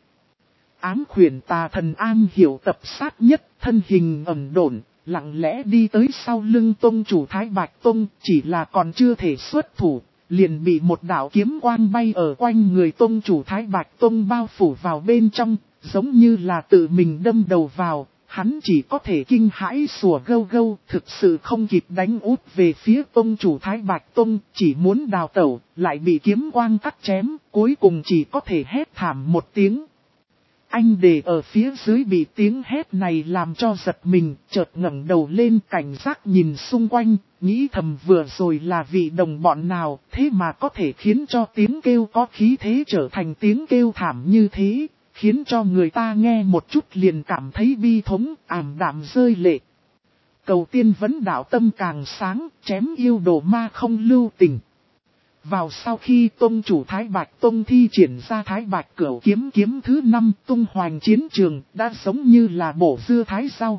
Ám khuyển tà thần an hiểu tập sát nhất, thân hình ẩn độn, lặng lẽ đi tới sau lưng tông chủ Thái Bạch Tông, chỉ là còn chưa thể xuất thủ, liền bị một đạo kiếm quang bay ở quanh người tông chủ Thái Bạch Tông bao phủ vào bên trong, giống như là tự mình đâm đầu vào. Hắn chỉ có thể kinh hãi sủa gâu gâu, thực sự không kịp đánh út về phía tông chủ Thái Bạch Tông, chỉ muốn đào tẩu, lại bị kiếm quang cắt chém, cuối cùng chỉ có thể hét thảm một tiếng. Anh để ở phía dưới bị tiếng hét này làm cho giật mình, chợt ngẩng đầu lên cảnh giác nhìn xung quanh, nghĩ thầm vừa rồi là vị đồng bọn nào, thế mà có thể khiến cho tiếng kêu có khí thế trở thành tiếng kêu thảm như thế. Khiến cho người ta nghe một chút liền cảm thấy bi thống, ảm đạm rơi lệ. Cầu tiên vấn đạo tâm càng sáng, chém yêu đồ ma không lưu tình. Vào sau khi tông chủ Thái Bạch Tông thi triển ra Thái Bạch Cửu Kiếm kiếm thứ năm tung hoành chiến trường, đã giống như là bổ dưa thái rau.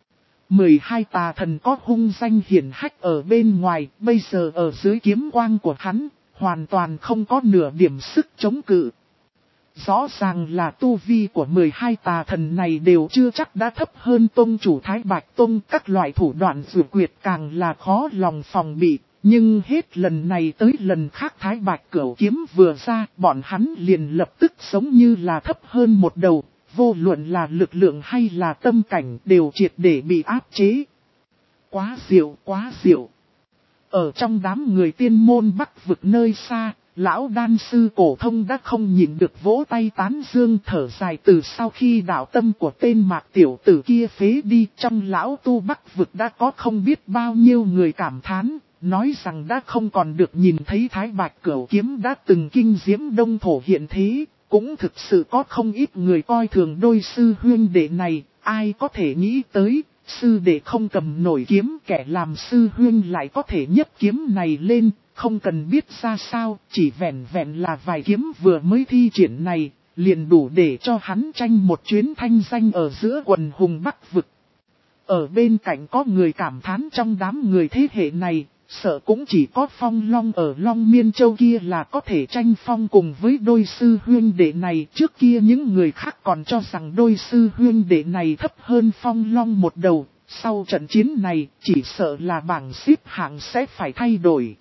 mười hai tà thần có hung danh hiển hách ở bên ngoài, bây giờ ở dưới kiếm quang của hắn, hoàn toàn không có nửa điểm sức chống cự. Rõ ràng là tu vi của mười hai tà thần này đều chưa chắc đã thấp hơn tông chủ Thái Bạch Tông, các loại thủ đoạn dụ quyệt càng là khó lòng phòng bị, nhưng hết lần này tới lần khác Thái Bạch Cửu Kiếm vừa ra, bọn hắn liền lập tức giống như là thấp hơn một đầu, vô luận là lực lượng hay là tâm cảnh đều triệt để bị áp chế. Quá diệu, quá diệu. Ở trong đám người tiên môn Bắc vực nơi xa, lão đan sư cổ thông đã không nhịn được vỗ tay tán dương thở dài từ sau khi đạo tâm của tên Mạc tiểu tử kia phế đi, trong lão tu Bắc vực đã có không biết bao nhiêu người cảm thán, nói rằng đã không còn được nhìn thấy Thái Bạch Cửu Kiếm đã từng kinh diễm đông thổ hiện thế, cũng thực sự có không ít người coi thường đôi sư huynh đệ này, ai có thể nghĩ tới. Sư đệ không cầm nổi kiếm, kẻ làm sư huynh lại có thể nhấc kiếm này lên, không cần biết ra sao, chỉ vẹn vẹn là vài kiếm vừa mới thi triển này, liền đủ để cho hắn tranh một chuyến thanh danh ở giữa quần hùng Bắc vực. Ở bên cạnh có người cảm thán trong đám người thế hệ này, sợ cũng chỉ có Phong Long ở Long Miên Châu kia là có thể tranh phong cùng với đôi sư huynh đệ này. Trước kia những người khác còn cho rằng đôi sư huynh đệ này thấp hơn Phong Long một đầu, sau trận chiến này chỉ sợ là bảng xếp hạng sẽ phải thay đổi.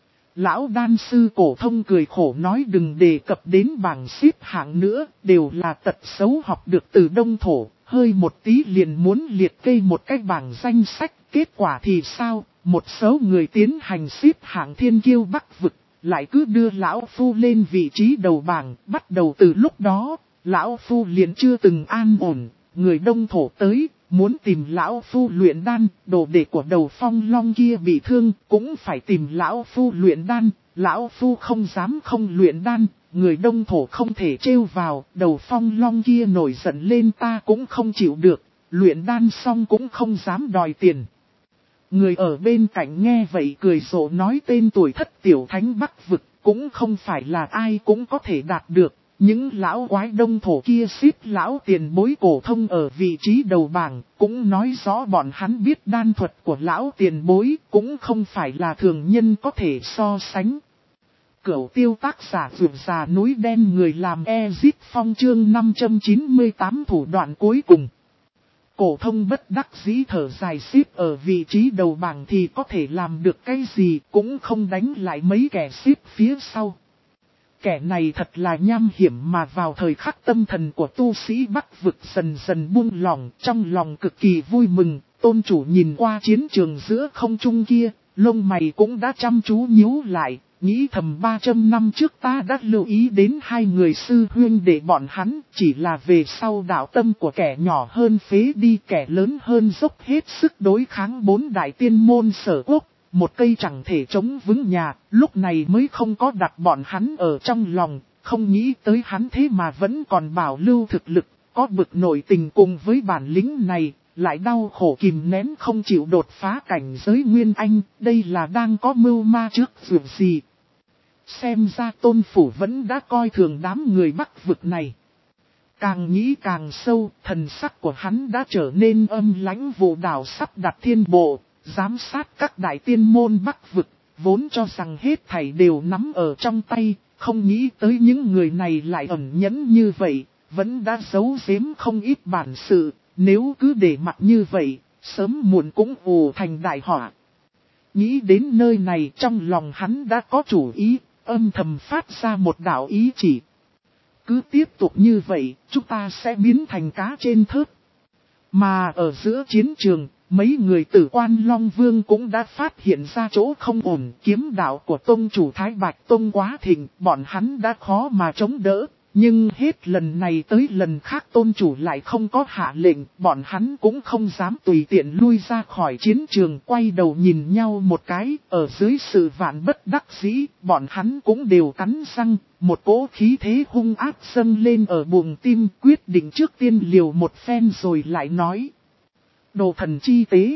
Lão đan sư Cổ Thông cười khổ nói đừng đề cập đến bảng xếp hạng nữa, đều là tật xấu học được từ Đông Thổ, hơi một tí liền muốn liệt kê một cái bảng danh sách, kết quả thì sao, một số người tiến hành xếp hạng thiên kiêu Bắc vực, lại cứ đưa Lão Phu lên vị trí đầu bảng, bắt đầu từ lúc đó, Lão Phu liền chưa từng an ổn, người Đông Thổ tới. Muốn tìm Lão Phu luyện đan, đồ đệ của Đầu Phong Long kia bị thương, cũng phải tìm Lão Phu luyện đan, Lão Phu không dám không luyện đan, người Đông Thổ không thể trêu vào, Đầu Phong Long kia nổi giận lên ta cũng không chịu được, luyện đan xong cũng không dám đòi tiền. Người ở bên cạnh nghe vậy cười rộ nói tên tuổi thất tiểu thánh Bắc vực, cũng không phải là ai cũng có thể đạt được. Những lão quái Đông Thổ kia xếp lão tiền bối Cổ Thông ở vị trí đầu bảng, cũng nói rõ bọn hắn biết đan thuật của lão tiền bối, cũng không phải là thường nhân có thể so sánh. Cửu tiêu tác giả vượt già núi đen người làm Ezit Phong chương năm trăm chín mươi tám thủ đoạn cuối cùng. Cổ Thông bất đắc dĩ thở dài xếp ở vị trí đầu bảng thì có thể làm được cái gì, cũng không đánh lại mấy kẻ xếp phía sau. Kẻ này thật là nham hiểm mà vào thời khắc tâm thần của tu sĩ Bắc vực dần dần buông lỏng, trong lòng cực kỳ vui mừng, tôn chủ nhìn qua chiến trường giữa không trung kia, lông mày cũng đã chăm chú nhíu lại, nghĩ thầm ba trăm năm trước ta đã lưu ý đến hai người sư huynh để bọn hắn, chỉ là về sau đạo tâm của kẻ nhỏ hơn phế đi, kẻ lớn hơn dốc hết sức đối kháng bốn đại tiên môn Sở Quốc. Một cây chẳng thể chống vững nhà, lúc này mới không có đặt bọn hắn ở trong lòng, không nghĩ tới hắn thế mà vẫn còn bảo lưu thực lực, có bực nội tình cùng với bản lĩnh này, lại đau khổ kìm nén không chịu đột phá cảnh giới Nguyên Anh, đây là đang có mưu ma trước việc gì. Xem ra Tôn Phủ vẫn đã coi thường đám người Bắc vực này. Càng nghĩ càng sâu, thần sắc của hắn đã trở nên âm lãnh vụ đảo sắp đặt thiên bộ. Giám sát các đại tiên môn Bắc vực, vốn cho rằng hết thảy đều nắm ở trong tay, không nghĩ tới những người này lại ẩn nhẫn như vậy, vẫn đã giấu giếm không ít bản sự, nếu cứ để mặc như vậy, sớm muộn cũng ù thành đại họa. Nghĩ đến nơi này trong lòng hắn đã có chủ ý, âm thầm phát ra một đạo ý chỉ. Cứ tiếp tục như vậy, chúng ta sẽ biến thành cá trên thớt. Mà ở giữa chiến trường, mấy người Tử Quan Long Vương cũng đã phát hiện ra chỗ không ổn, kiếm đạo của tông chủ Thái Bạch Tông quá thịnh, bọn hắn đã khó mà chống đỡ. Nhưng hết lần này tới lần khác tôn chủ lại không có hạ lệnh, bọn hắn cũng không dám tùy tiện lui ra khỏi chiến trường, quay đầu nhìn nhau một cái, ở dưới sự vạn bất đắc dĩ, bọn hắn cũng đều cắn răng, một cỗ khí thế hung ác dâng lên ở buồng tim, quyết định trước tiên liều một phen rồi lại nói. Đồ thần chi tế.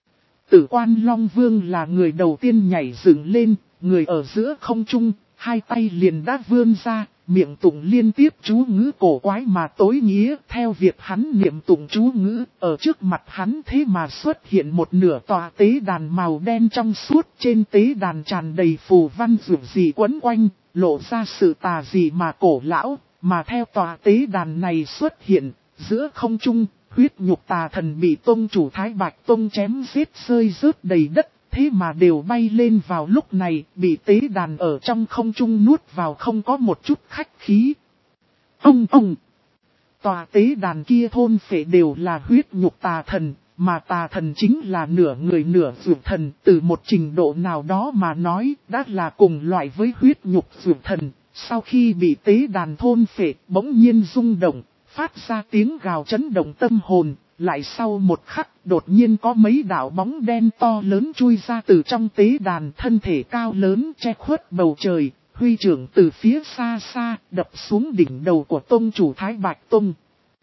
Tử Quan Long Vương là người đầu tiên nhảy dựng lên, người ở giữa không trung, hai tay liền đã vươn ra, miệng tụng liên tiếp chú ngữ cổ quái mà tối nghĩa. Theo việc hắn niệm tụng chú ngữ, ở trước mặt hắn thế mà xuất hiện một nửa tòa tế đàn màu đen trong suốt, trên tế đàn tràn đầy phù văn rực rì quấn quanh, lộ ra sự tà dị mà cổ lão, mà theo tòa tế đàn này xuất hiện, giữa không trung, huyết nhục tà thần bị tông chủ Thái Bạch Tông chém giết rơi rớt đầy đất, thế mà đều bay lên vào lúc này, bị tế đàn ở trong không trung nuốt vào không có một chút khách khí. Ông ông! Tòa tế đàn kia thôn phệ đều là huyết nhục tà thần, mà tà thần chính là nửa người nửa dược thần, từ một trình độ nào đó mà nói, đã là cùng loại với huyết nhục dược thần. Sau khi bị tế đàn thôn phệ, bỗng nhiên rung động, phát ra tiếng gào chấn động tâm hồn, lại sau một khắc đột nhiên có mấy đạo bóng đen to lớn chui ra từ trong tế đàn, thân thể cao lớn che khuất bầu trời, huy trưởng từ phía xa xa đập xuống đỉnh đầu của tông chủ Thái Bạch Tông.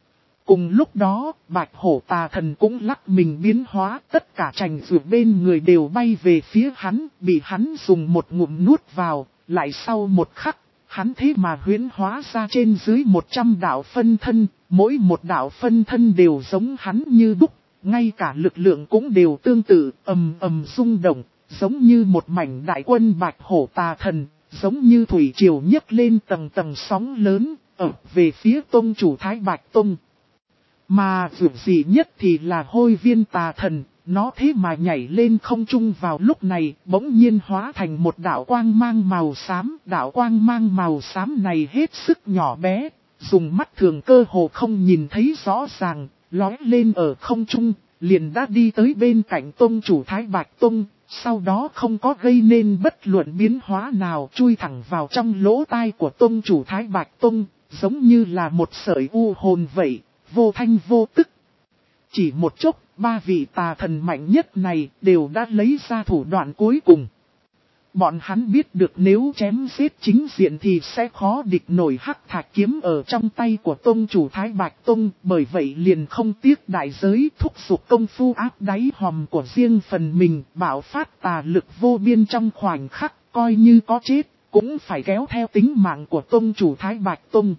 Cùng lúc đó, Bạch Hổ tà thần cũng lắc mình biến hóa, tất cả trành vượt bên người đều bay về phía hắn, bị hắn dùng một ngụm nuốt vào, lại sau một khắc. Hắn thế mà huyễn hóa ra trên dưới một trăm đạo phân thân, mỗi một đạo phân thân đều giống hắn như đúc, ngay cả lực lượng cũng đều tương tự, ầm ầm rung động, giống như một mảnh đại quân Bạch Hổ tà thần, giống như thủy triều nhấc lên tầng tầng sóng lớn, ập về phía tông chủ Thái Bạch Tông. Mà vượt gì nhất thì là hôi viên tà thần, nó thế mà nhảy lên không trung vào lúc này, bỗng nhiên hóa thành một đạo quang mang màu xám. Đạo quang mang màu xám này hết sức nhỏ bé, dùng mắt thường cơ hồ không nhìn thấy rõ ràng, lói lên ở không trung, liền đã đi tới bên cạnh tông chủ Thái Bạch Tông, sau đó không có gây nên bất luận biến hóa nào, chui thẳng vào trong lỗ tai của tông chủ Thái Bạch Tông, giống như là một sợi u hồn vậy, vô thanh vô tức. Chỉ một chốc, ba vị tà thần mạnh nhất này đều đã lấy ra thủ đoạn cuối cùng. Bọn hắn biết được nếu chém giết chính diện thì sẽ khó địch nổi hắc thạch kiếm ở trong tay của tông chủ Thái Bạch Tông, bởi vậy liền không tiếc đại giới thúc giục công phu áp đáy hòm của riêng phần mình, bạo phát tà lực vô biên trong khoảnh khắc, coi như có chết, cũng phải kéo theo tính mạng của tông chủ Thái Bạch Tông.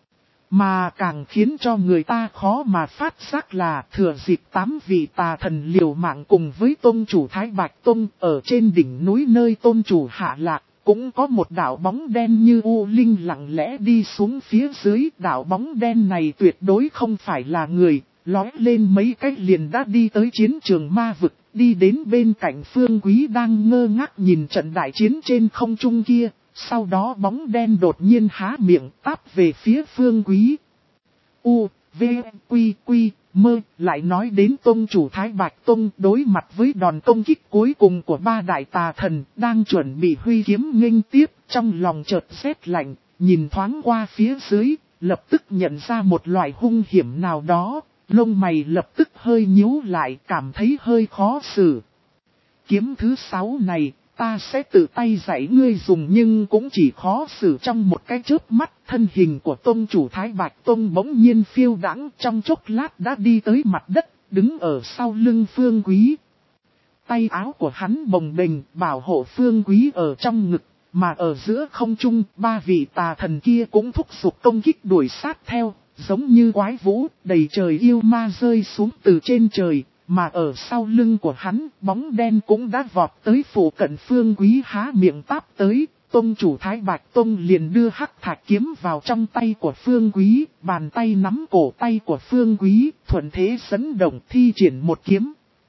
Mà càng khiến cho người ta khó mà phát giác là thừa dịp tám vị tà thần liều mạng cùng với tôn chủ Thái Bạch Tông ở trên đỉnh núi nơi tôn chủ hạ lạc, cũng có một đạo bóng đen như u linh lặng lẽ đi xuống phía dưới. Đạo bóng đen này tuyệt đối không phải là người, lói lên mấy cách liền đã đi tới chiến trường ma vực, đi đến bên cạnh Phương Quý đang ngơ ngác nhìn trận đại chiến trên không trung kia. Sau đó bóng đen đột nhiên há miệng táp về phía Phương Quý. U, V, Quy, Quy, Mơ, lại nói đến tông chủ Thái Bạch Tông đối mặt với đòn công kích cuối cùng của ba đại tà thần, đang chuẩn bị huy kiếm nghênh tiếp, trong lòng chợt rét lạnh, nhìn thoáng qua phía dưới, lập tức nhận ra một loại hung hiểm nào đó, lông mày lập tức hơi nhíu lại, cảm thấy hơi khó xử. Kiếm thứ sáu này, ta sẽ tự tay dạy ngươi dùng, nhưng cũng chỉ khó xử trong một cái chớp mắt. Thân hình của tông chủ Thái Bạch Tông bỗng nhiên phiêu đãng, trong chốc lát đã đi tới mặt đất, đứng ở sau lưng Phương Quý. Tay áo của hắn bồng bềnh bảo hộ Phương Quý ở trong ngực, mà ở giữa không trung, ba vị tà thần kia cũng thúc giục công kích đuổi sát theo, giống như quái vũ, đầy trời yêu ma rơi xuống từ trên trời. Mà ở sau lưng của hắn, bóng đen cũng đã vọt tới phủ cận Phương Quý há miệng táp tới. Tông chủ Thái Bạch Tông liền đưa hắc thạch kiếm vào trong tay của Phương Quý, bàn tay nắm cổ tay của Phương Quý, thuận thế dẫn động thi triển một kiếm.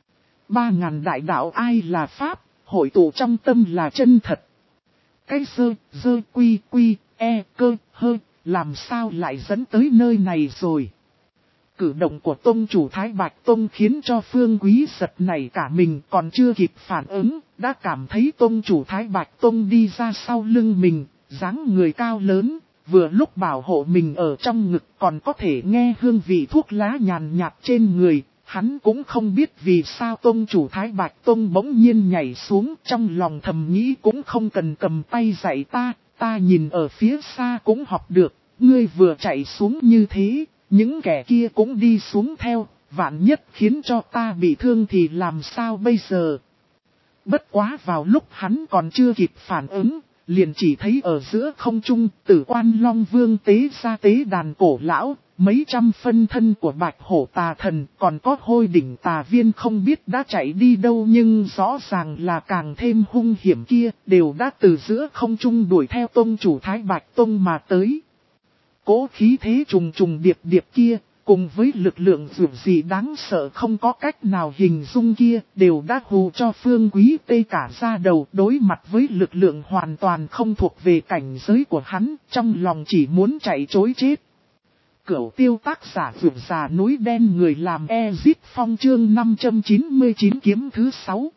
Ba ngàn đại đạo ai là pháp, hội tụ trong tâm là chân thật. Cái sơ, dơ quy quy, e, cơ, hơ, làm sao lại dẫn tới nơi này rồi? Cử động của tông chủ Thái Bạch Tông khiến cho Phương Quý giật nảy cả mình, còn chưa kịp phản ứng, đã cảm thấy tông chủ Thái Bạch Tông đi ra sau lưng mình, dáng người cao lớn, vừa lúc bảo hộ mình ở trong ngực, còn có thể nghe hương vị thuốc lá nhàn nhạt trên người. Hắn cũng không biết vì sao tông chủ Thái Bạch Tông bỗng nhiên nhảy xuống, trong lòng thầm nghĩ cũng không cần cầm tay dạy ta, ta nhìn ở phía xa cũng học được, ngươi vừa chạy xuống như thế. Những kẻ kia cũng đi xuống theo, vạn nhất khiến cho ta bị thương thì làm sao bây giờ? Bất quá vào lúc hắn còn chưa kịp phản ứng, liền chỉ thấy ở giữa không trung, Tử Quan Long Vương tế ra tế đàn cổ lão, mấy trăm phân thân của Bạch Hổ tà thần, còn có Hôi Đỉnh tà viên không biết đã chạy đi đâu, nhưng rõ ràng là càng thêm hung hiểm kia, đều đã từ giữa không trung đuổi theo tông chủ Thái Bạch Tông mà tới. Cố khí thế trùng trùng điệp điệp kia, cùng với lực lượng dường gì đáng sợ không có cách nào hình dung kia, đều đã hù cho Phương Quý tê cả da đầu. Đối mặt với lực lượng hoàn toàn không thuộc về cảnh giới của hắn, trong lòng chỉ muốn chạy trối chết. Cửu tiêu tác giả vượt già núi đen, người làm Ezit Phong chương năm trăm chín mươi chín kiếm thứ sáu.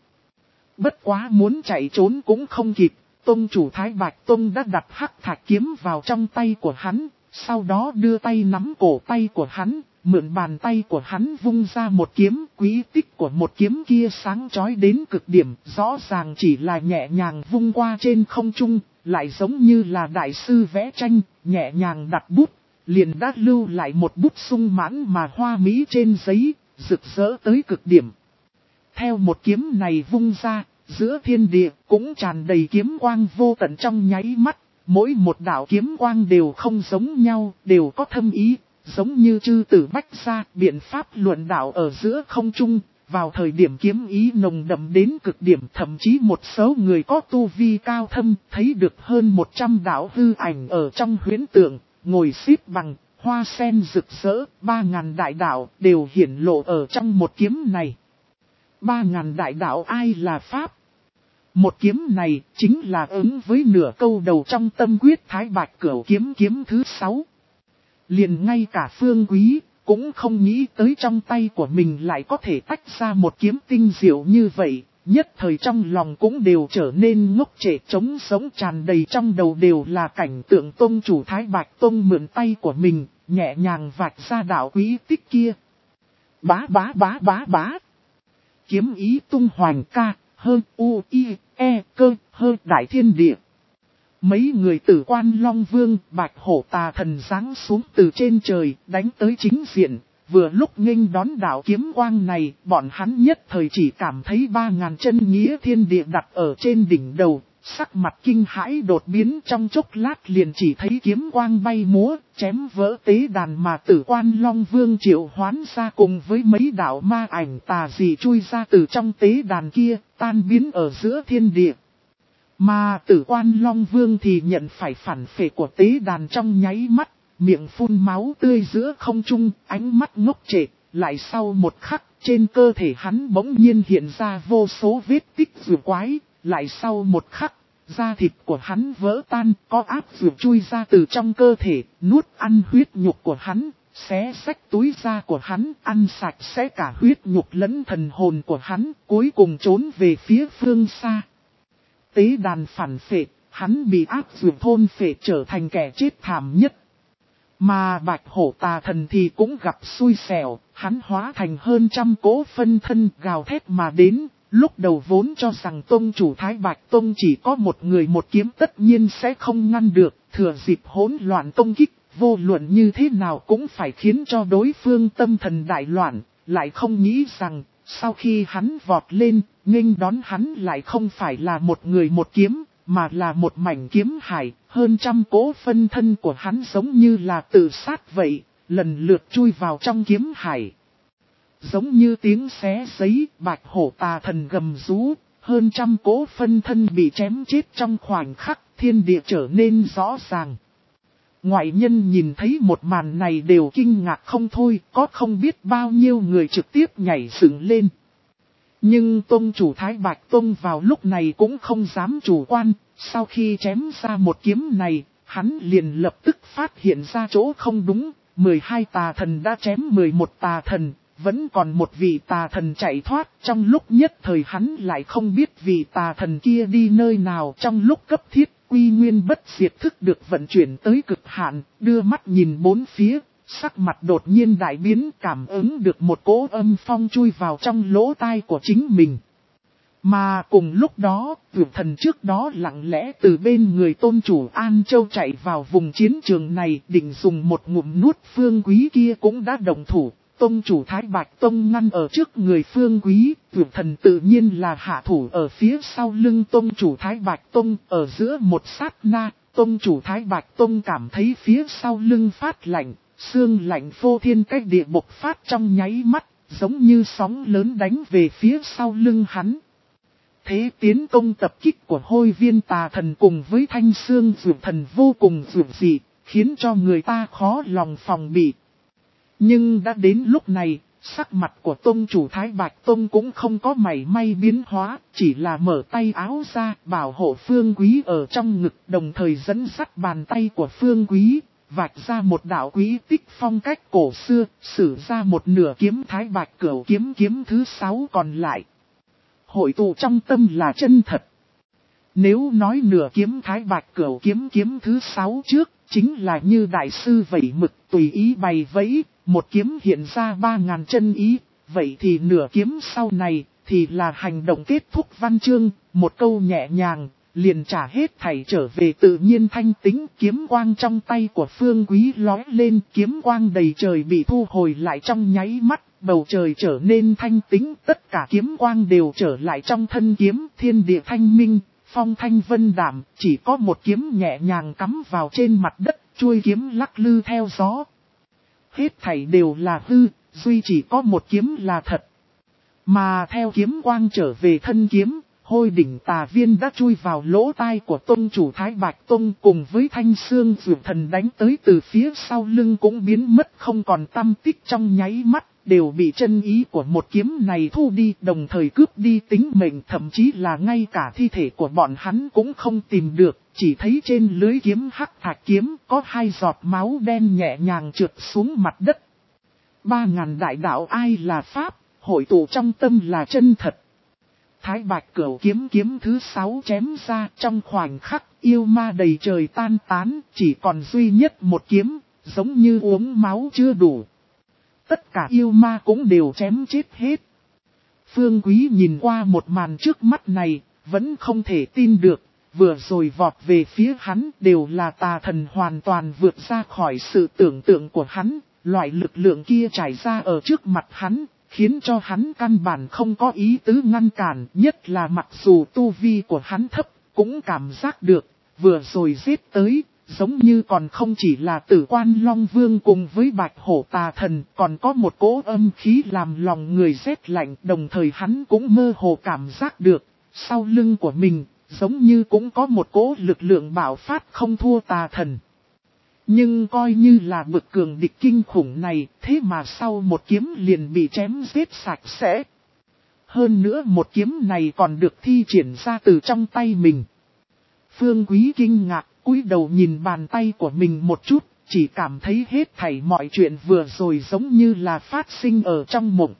Bất quá muốn chạy trốn cũng không kịp, tông chủ Thái Bạch Tông đã đặt hắc thạch kiếm vào trong tay của hắn. Sau đó đưa tay nắm cổ tay của hắn, mượn bàn tay của hắn vung ra một kiếm. Quý tích của một kiếm kia sáng chói đến cực điểm, rõ ràng chỉ là nhẹ nhàng vung qua trên không trung, lại giống như là đại sư vẽ tranh, nhẹ nhàng đặt bút, liền đã lưu lại một bút sung mãn mà hoa mỹ trên giấy, rực rỡ tới cực điểm. Theo một kiếm này vung ra, giữa thiên địa cũng tràn đầy kiếm quang vô tận trong nháy mắt. Mỗi một đạo kiếm quang đều không giống nhau, đều có thâm ý, giống như chư tử bách gia, biện pháp luận đạo ở giữa không trung. Vào thời điểm kiếm ý nồng đậm đến cực điểm, thậm chí một số người có tu vi cao thâm, thấy được hơn một trăm đạo hư ảnh ở trong huyễn tượng, ngồi xếp bằng, hoa sen rực rỡ, ba ngàn đại đạo đều hiển lộ ở trong một kiếm này. Ba ngàn đại đạo ai là Pháp? Một kiếm này chính là ứng với nửa câu đầu trong tâm quyết Thái Bạch Cửu kiếm kiếm thứ sáu. Liền ngay cả Phương Quý cũng không nghĩ tới trong tay của mình lại có thể tách ra một kiếm tinh diệu như vậy, nhất thời trong lòng cũng đều trở nên ngốc trệ, trống sống, tràn đầy trong đầu đều là cảnh tượng tông chủ Thái Bạch Tông mượn tay của mình, nhẹ nhàng vạch ra đạo quý tích kia. Bá bá bá bá bá. Kiếm ý tung hoành ca, hơn u i e cơ, hơn đại thiên địa. Mấy người Tử Quan Long Vương, Bạch Hổ Tà Thần giáng xuống từ trên trời, đánh tới chính diện. Vừa lúc nghênh đón đạo kiếm quang này, bọn hắn nhất thời chỉ cảm thấy ba ngàn chân nghĩa thiên địa đặt ở trên đỉnh đầu, sắc mặt kinh hãi đột biến, trong chốc lát liền chỉ thấy kiếm quang bay múa, chém vỡ tế đàn mà Tử Quan Long Vương triệu hoán ra, cùng với mấy đạo ma ảnh tà dị chui ra từ trong tế đàn kia, tan biến ở giữa thiên địa. Mà Tử Quan Long Vương thì nhận phải phản phệ của tế đàn trong nháy mắt, miệng phun máu tươi giữa không trung, ánh mắt ngốc trệ, lại sau một khắc, trên cơ thể hắn bỗng nhiên hiện ra vô số vết tích rùa quái, lại sau một khắc, da thịt của hắn vỡ tan, có áp rùa chui ra từ trong cơ thể, nuốt ăn huyết nhục của hắn, xé xách túi da của hắn, ăn sạch sẽ cả huyết nhục lẫn thần hồn của hắn, cuối cùng trốn về phía phương xa. Tế đàn phản phệ, hắn bị áp rùa thôn phệ trở thành kẻ chết thảm nhất. Mà Bạch Hổ Tà Thần thì cũng gặp xui xẻo, hắn hóa thành hơn trăm cỗ phân thân gào thét mà đến. Lúc đầu vốn cho rằng tông chủ Thái Bạch Tông chỉ có một người một kiếm tất nhiên sẽ không ngăn được, thừa dịp hỗn loạn công kích, vô luận như thế nào cũng phải khiến cho đối phương tâm thần đại loạn, lại không nghĩ rằng, sau khi hắn vọt lên, nghênh đón hắn lại không phải là một người một kiếm, mà là một mảnh kiếm hải, hơn trăm cỗ phân thân của hắn giống như là tự sát vậy, lần lượt chui vào trong kiếm hải. Giống như tiếng xé giấy, Bạch Hổ Tà Thần gầm rú, hơn trăm cỗ phân thân bị chém chết trong khoảnh khắc, thiên địa trở nên rõ ràng. Ngoại nhân nhìn thấy một màn này đều kinh ngạc không thôi, có không biết bao nhiêu người trực tiếp nhảy dựng lên. Nhưng tông chủ Thái Bạch Tông vào lúc này cũng không dám chủ quan, sau khi chém ra một kiếm này, hắn liền lập tức phát hiện ra chỗ không đúng, mười hai tà thần đã chém mười một tà thần, vẫn còn một vị tà thần chạy thoát, trong lúc nhất thời hắn lại không biết vị tà thần kia đi nơi nào. Trong lúc cấp thiết, Quy Nguyên Bất Diệt thức được vận chuyển tới cực hạn, đưa mắt nhìn bốn phía. Sắc mặt đột nhiên đại biến, cảm ứng được một cỗ âm phong chui vào trong lỗ tai của chính mình. Mà cùng lúc đó, Vượt Thần trước đó lặng lẽ từ bên người tôn chủ An Châu chạy vào vùng chiến trường này, định dùng một ngụm nuốt Phương Quý kia cũng đã đồng thủ. Tôn chủ Thái Bạch Tông ngăn ở trước người Phương Quý, Vượt Thần tự nhiên là hạ thủ ở phía sau lưng tôn chủ Thái Bạch Tông. Ở giữa một sát na, tôn chủ Thái Bạch Tông cảm thấy phía sau lưng phát lạnh. Sương lạnh phô thiên cách địa bộc phát trong nháy mắt, giống như sóng lớn đánh về phía sau lưng hắn. Thế tiến công tập kích của Hôi Viên Tà Thần cùng với Thanh Sương Dược Thần vô cùng dữ dị, khiến cho người ta khó lòng phòng bị. Nhưng đã đến lúc này, sắc mặt của tông chủ Thái Bạch Tông cũng không có mảy may biến hóa, chỉ là mở tay áo ra bảo hộ Phương Quý ở trong ngực, đồng thời dẫn dắt bàn tay của Phương Quý. Vạch ra một đạo quý tích phong cách cổ xưa, sử ra một nửa kiếm Thái Bạch Cửu kiếm kiếm thứ sáu còn lại. Hội tụ trong tâm là chân thật. Nếu nói nửa kiếm Thái Bạch Cửu kiếm kiếm thứ sáu trước, chính là như đại sư vẩy mực tùy ý bày vẫy, một kiếm hiện ra ba ngàn chân ý, vậy thì nửa kiếm sau này, thì là hành động kết thúc văn chương, một câu nhẹ nhàng. Liền trả hết thảy trở về tự nhiên thanh tính, kiếm quang trong tay của Phương Quý lói lên, kiếm quang đầy trời bị thu hồi lại trong nháy mắt, bầu trời trở nên thanh tính, tất cả kiếm quang đều trở lại trong thân kiếm, thiên địa thanh minh, phong thanh vân đảm, chỉ có một kiếm nhẹ nhàng cắm vào trên mặt đất, chuôi kiếm lắc lư theo gió. Hết thảy đều là hư, duy chỉ có một kiếm là thật. Mà theo kiếm quang trở về thân kiếm, Hôi đỉnh tà viên đã chui vào lỗ tai của tông chủ Thái Bạch Tông cùng với thanh xương dược thần đánh tới từ phía sau lưng cũng biến mất không còn tăm tích trong nháy mắt, đều bị chân ý của một kiếm này thu đi, đồng thời cướp đi tính mệnh, thậm chí là ngay cả thi thể của bọn hắn cũng không tìm được, chỉ thấy trên lưới kiếm hắc thạch kiếm có hai giọt máu đen nhẹ nhàng trượt xuống mặt đất. Ba ngàn đại đạo ai là pháp, hội tụ trong tâm là chân thật. Thái Bạch Cửu kiếm kiếm thứ sáu chém ra, trong khoảnh khắc yêu ma đầy trời tan tán, chỉ còn duy nhất một kiếm, giống như uống máu chưa đủ. Tất cả yêu ma cũng đều chém chết hết. Phương Quý nhìn qua một màn trước mắt này, vẫn không thể tin được, vừa rồi vọt về phía hắn đều là tà thần hoàn toàn vượt ra khỏi sự tưởng tượng của hắn, loại lực lượng kia trải ra ở trước mặt hắn. Khiến cho hắn căn bản không có ý tứ ngăn cản, nhất là mặc dù tu vi của hắn thấp, cũng cảm giác được, vừa rồi giết tới, giống như còn không chỉ là Tử Quan Long Vương cùng với Bạch Hổ Tà Thần, còn có một cỗ âm khí làm lòng người rét lạnh, đồng thời hắn cũng mơ hồ cảm giác được, sau lưng của mình, giống như cũng có một cỗ lực lượng bạo phát không thua Tà Thần. Nhưng coi như là bực cường địch kinh khủng này, thế mà sau một kiếm liền bị chém giết sạch sẽ. Hơn nữa một kiếm này còn được thi triển ra từ trong tay mình. Phương Quý kinh ngạc, cúi đầu nhìn bàn tay của mình một chút, chỉ cảm thấy hết thảy mọi chuyện vừa rồi giống như là phát sinh ở trong mộng.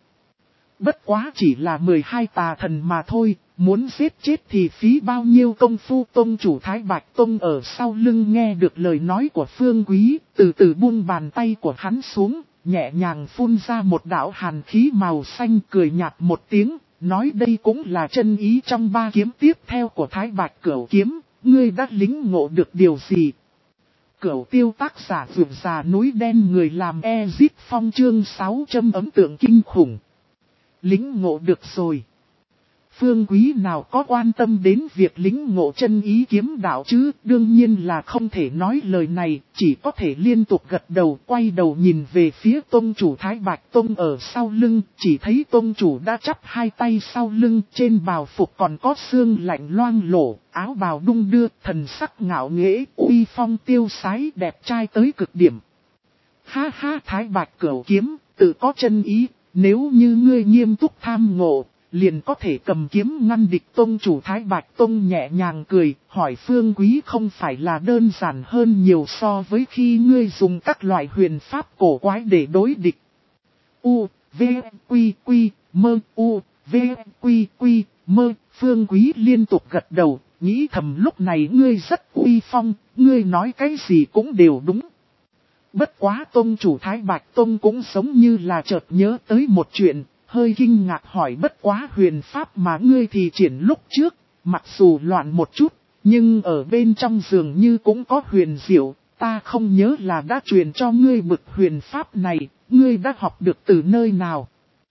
Bất quá chỉ là mười hai tà thần mà thôi, muốn giết chết thì phí bao nhiêu công phu. Tông chủ Thái Bạch Tông ở sau lưng nghe được lời nói của Phương Quý, từ từ buông bàn tay của hắn xuống, nhẹ nhàng phun ra một đạo hàn khí màu xanh, cười nhạt một tiếng, nói đây cũng là chân ý trong ba kiếm tiếp theo của Thái Bạch Cửu kiếm, ngươi đã lính ngộ được điều gì? Cửu tiêu tác giả vượt già núi đen người làm Ezit Phong chương sáu trăm ấn tượng kinh khủng. Lính ngộ được rồi. Phương Quý nào có quan tâm đến việc lính ngộ chân ý kiếm đạo chứ, đương nhiên là không thể nói lời này, chỉ có thể liên tục gật đầu, quay đầu nhìn về phía tông chủ Thái Bạch Tông ở sau lưng, chỉ thấy tông chủ đã chắp hai tay sau lưng, trên bào phục còn có xương lạnh loang lổ, áo bào đung đưa, thần sắc ngạo nghễ, uy phong tiêu sái đẹp trai tới cực điểm. Ha ha, Thái Bạch Cửu kiếm, tự có chân ý, nếu như ngươi nghiêm túc tham ngộ, liền có thể cầm kiếm ngăn địch. Tông chủ Thái Bạch Tông nhẹ nhàng cười, hỏi Phương Quý không phải là đơn giản hơn nhiều so với khi ngươi dùng các loại huyền pháp cổ quái để đối địch. U, V, Quy, Quy, Mơ, U, V, Quy, Quy, Mơ, Phương Quý liên tục gật đầu, nghĩ thầm lúc này ngươi rất uy phong, ngươi nói cái gì cũng đều đúng. Bất quá tông chủ Thái Bạch Tông cũng giống như là chợt nhớ tới một chuyện, hơi kinh ngạc hỏi bất quá huyền pháp mà ngươi thì triển lúc trước, mặc dù loạn một chút, nhưng ở bên trong dường như cũng có huyền diệu, ta không nhớ là đã truyền cho ngươi bực huyền pháp này, ngươi đã học được từ nơi nào?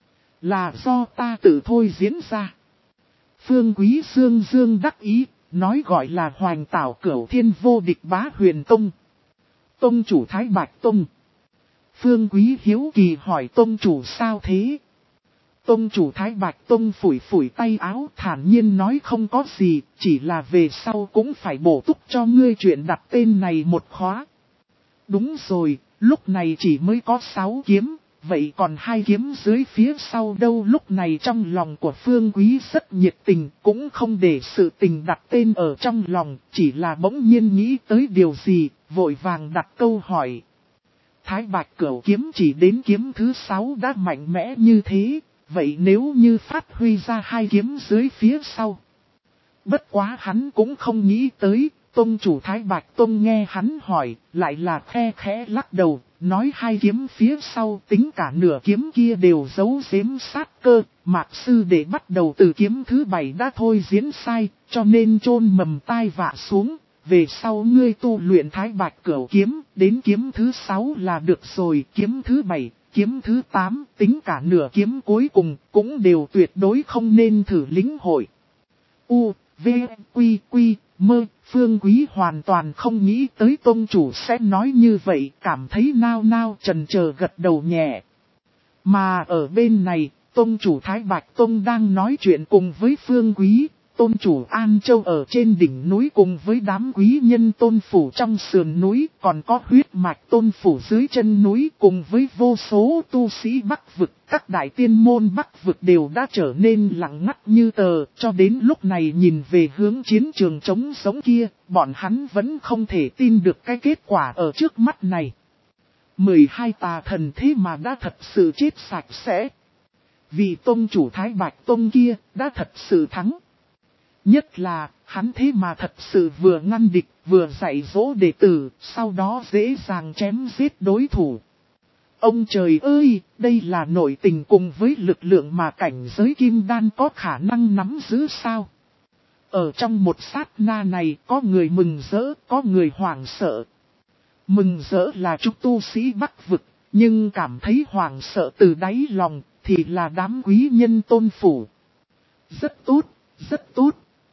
Là do ta tự thôi diễn ra. Phương Quý Dương Dương đắc ý, nói gọi là Hoành Tảo Cửu Thiên Vô Địch Bá Huyền Tông. Tông chủ Thái Bạch Tông. Phương Quý hiếu kỳ hỏi tông chủ sao thế? Tông chủ Thái Bạch Tông phủi phủi tay áo thản nhiên nói không có gì, chỉ là về sau cũng phải bổ túc cho ngươi chuyện đặt tên này một khóa. Đúng rồi, lúc này chỉ mới có sáu kiếm, vậy còn hai kiếm dưới phía sau đâu? Lúc này trong lòng của Phương Quý rất nhiệt tình, cũng không để sự tình đặt tên ở trong lòng, chỉ là bỗng nhiên nghĩ tới điều gì, vội vàng đặt câu hỏi. Thái Bạch Cửu kiếm chỉ đến kiếm thứ sáu đã mạnh mẽ như thế, vậy nếu như phát huy ra hai kiếm dưới phía sau? Bất quá hắn cũng không nghĩ tới, tông chủ Thái Bạch Tông nghe hắn hỏi, lại là khe khẽ lắc đầu, nói hai kiếm phía sau tính cả nửa kiếm kia đều giấu giếm sát cơ, Mạc sư để bắt đầu từ kiếm thứ bảy đã thôi diễn sai, cho nên chôn mầm tai vạ xuống, về sau ngươi tu luyện Thái Bạch Cửu kiếm, đến kiếm thứ sáu là được rồi, kiếm thứ bảy, kiếm thứ tám, tính cả nửa kiếm cuối cùng, cũng đều tuyệt đối không nên thử lĩnh hội. U, V, Quy, Quy, Mơ, Phương Quý hoàn toàn không nghĩ tới tông chủ sẽ nói như vậy, cảm thấy nao nao chần chờ gật đầu nhẹ. Mà ở bên này, tông chủ Thái Bạch Tông đang nói chuyện cùng với Phương Quý, tôn chủ An Châu ở trên đỉnh núi cùng với đám quý nhân tôn phủ trong sườn núi, còn có huyết mạch tôn phủ dưới chân núi cùng với vô số tu sĩ Bắc vực, các đại tiên môn Bắc vực đều đã trở nên lặng ngắt như tờ, cho đến lúc này nhìn về hướng chiến trường trống sống kia, bọn hắn vẫn không thể tin được cái kết quả ở trước mắt này. mười hai tà thần thế mà đã thật sự chết sạch sẽ. Vì tôn chủ Thái Bạch Tông kia đã thật sự thắng. Nhất là, hắn thế mà thật sự vừa ngăn địch, vừa dạy dỗ đệ tử, sau đó dễ dàng chém giết đối thủ. Ông trời ơi, đây là nội tình cùng với lực lượng mà cảnh giới kim đan có khả năng nắm giữ sao? Ở trong một sát na này, có người mừng rỡ, có người hoảng sợ. Mừng rỡ là chúng tu sĩ Bắc vực, nhưng cảm thấy hoảng sợ từ đáy lòng, thì là đám quý nhân tôn phủ. Rất tốt, rất tốt.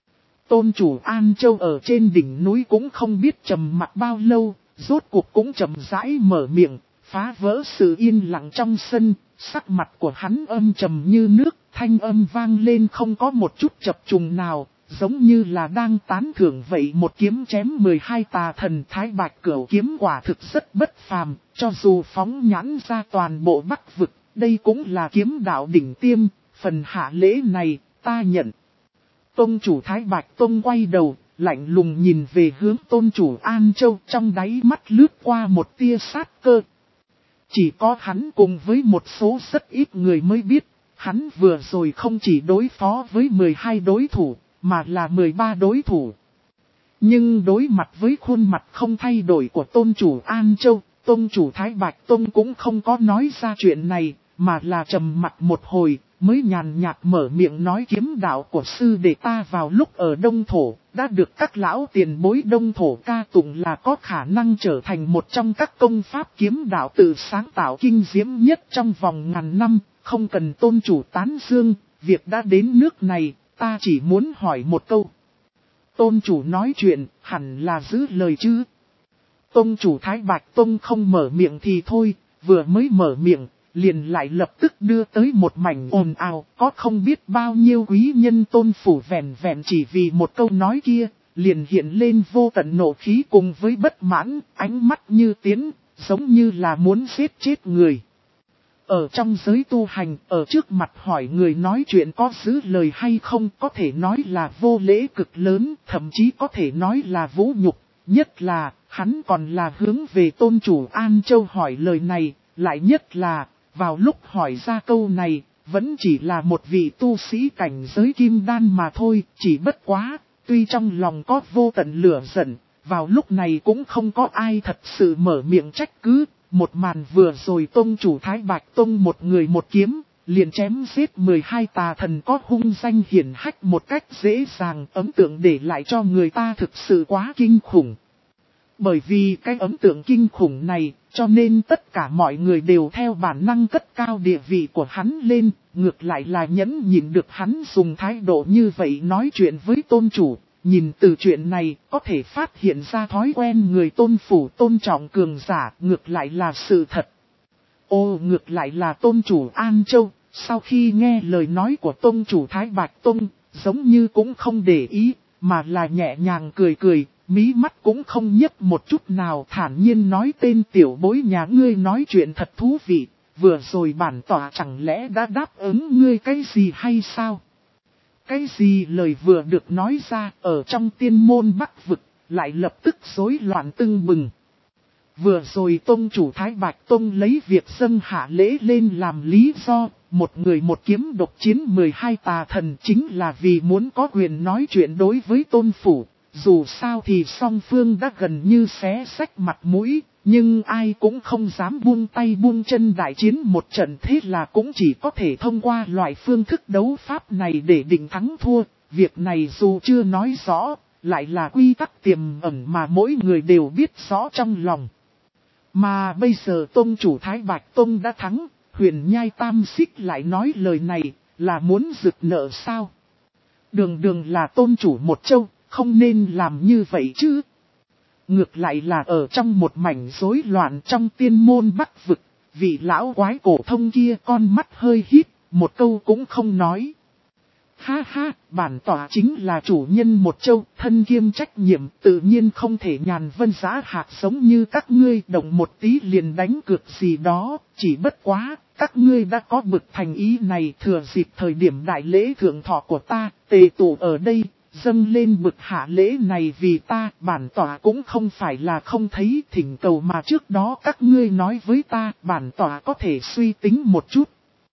Tôn chủ An Châu ở trên đỉnh núi cũng không biết trầm mặc bao lâu, rốt cuộc cũng chậm rãi mở miệng, phá vỡ sự yên lặng trong sân, sắc mặt của hắn âm trầm như nước, thanh âm vang lên không có một chút chập trùng nào, giống như là đang tán thưởng vậy. Một kiếm chém mười hai tà thần Thái Bạch Cửu kiếm quả thực rất bất phàm, cho dù phóng nhãn ra toàn bộ Bắc vực, đây cũng là kiếm đạo đỉnh tiêm, phần hạ lễ này, ta nhận. Tôn chủ Thái Bạch Tông quay đầu, lạnh lùng nhìn về hướng tôn chủ An Châu, trong đáy mắt lướt qua một tia sát cơ. Chỉ có hắn cùng với một số rất ít người mới biết, hắn vừa rồi không chỉ đối phó với mười hai đối thủ, mà là mười ba đối thủ. Nhưng đối mặt với khuôn mặt không thay đổi của tôn chủ An Châu, tôn chủ Thái Bạch Tông cũng không có nói ra chuyện này, mà là trầm mặt một hồi, mới nhàn nhạt mở miệng nói kiếm đạo của sư đệ ta vào lúc ở Đông Thổ, đã được các lão tiền bối Đông Thổ ca tụng là có khả năng trở thành một trong các công pháp kiếm đạo tự sáng tạo kinh diễm nhất trong vòng ngàn năm, không cần tôn chủ tán dương, việc đã đến nước này, ta chỉ muốn hỏi một câu. Tôn chủ nói chuyện, hẳn là giữ lời chứ. Tôn chủ Thái Bạch Tông không mở miệng thì thôi, vừa mới mở miệng, liền lại lập tức đưa tới một mảnh ồn ào, có không biết bao nhiêu quý nhân tôn phủ vẹn vẹn chỉ vì một câu nói kia, liền hiện lên vô tận nộ khí cùng với bất mãn, ánh mắt như tiến, giống như là muốn giết chết người. Ở trong giới tu hành, ở trước mặt hỏi người nói chuyện có giữ lời hay không, có thể nói là vô lễ cực lớn, thậm chí có thể nói là vũ nhục, nhất là, hắn còn là hướng về tôn chủ An Châu hỏi lời này, lại nhất là, vào lúc hỏi ra câu này, vẫn chỉ là một vị tu sĩ cảnh giới kim đan mà thôi, chỉ bất quá, tuy trong lòng có vô tận lửa giận, vào lúc này cũng không có ai thật sự mở miệng trách cứ, một màn vừa rồi tôn chủ Thái Bạch Tông một người một kiếm, liền chém giết mười hai tà thần có hung danh hiển hách một cách dễ dàng, ấn tượng để lại cho người ta thực sự quá kinh khủng. Bởi vì cái ấn tượng kinh khủng này, cho nên tất cả mọi người đều theo bản năng cất cao địa vị của hắn lên, ngược lại là nhẫn nhịn được hắn dùng thái độ như vậy nói chuyện với tôn chủ. Nhìn từ chuyện này, có thể phát hiện ra thói quen người tôn phủ tôn trọng cường giả, ngược lại là sự thật. Ô ngược lại là tôn chủ An Châu, sau khi nghe lời nói của tôn chủ Thái Bạch Tông, giống như cũng không để ý, mà là nhẹ nhàng cười cười. Mí mắt cũng không nhấp một chút nào, thản nhiên nói tên tiểu bối nhà ngươi nói chuyện thật thú vị, vừa rồi bản tỏa chẳng lẽ đã đáp ứng ngươi cái gì hay sao? Cái gì lời vừa được nói ra ở trong tiên môn Bắc vực, lại lập tức rối loạn tưng bừng. Vừa rồi tôn chủ Thái Bạch Tông lấy việc dâng hạ lễ lên làm lý do, một người một kiếm độc chiến mười hai tà thần chính là vì muốn có quyền nói chuyện đối với tôn phủ. Dù sao thì song phương đã gần như xé xách mặt mũi, nhưng ai cũng không dám buông tay buông chân đại chiến một trận, thế là cũng chỉ có thể thông qua loại phương thức đấu pháp này để định thắng thua. Việc này dù chưa nói rõ, lại là quy tắc tiềm ẩn mà mỗi người đều biết rõ trong lòng. Mà bây giờ tôn chủ Thái Bạch Tông đã thắng, Huyền Nhai Tam Xích lại nói lời này là muốn rực nợ sao? Đường đường là tôn chủ một châu. Không nên làm như vậy chứ. Ngược lại là ở trong một mảnh rối loạn trong tiên môn Bắc vực, vị lão quái cổ thông kia con mắt hơi híp, một câu cũng không nói. Ha ha, bản tỏa chính là chủ nhân một châu, thân kiêm trách nhiệm, tự nhiên không thể nhàn vân giá hạc giống như các ngươi động một tí liền đánh cược gì đó, chỉ bất quá, các ngươi đã có bực thành ý này thừa dịp thời điểm đại lễ thượng thọ của ta, tề tụ ở đây, dâng lên bực hạ lễ này vì ta, bản tỏa cũng không phải là không thấy thỉnh cầu mà trước đó các ngươi nói với ta, bản tỏa có thể suy tính một chút.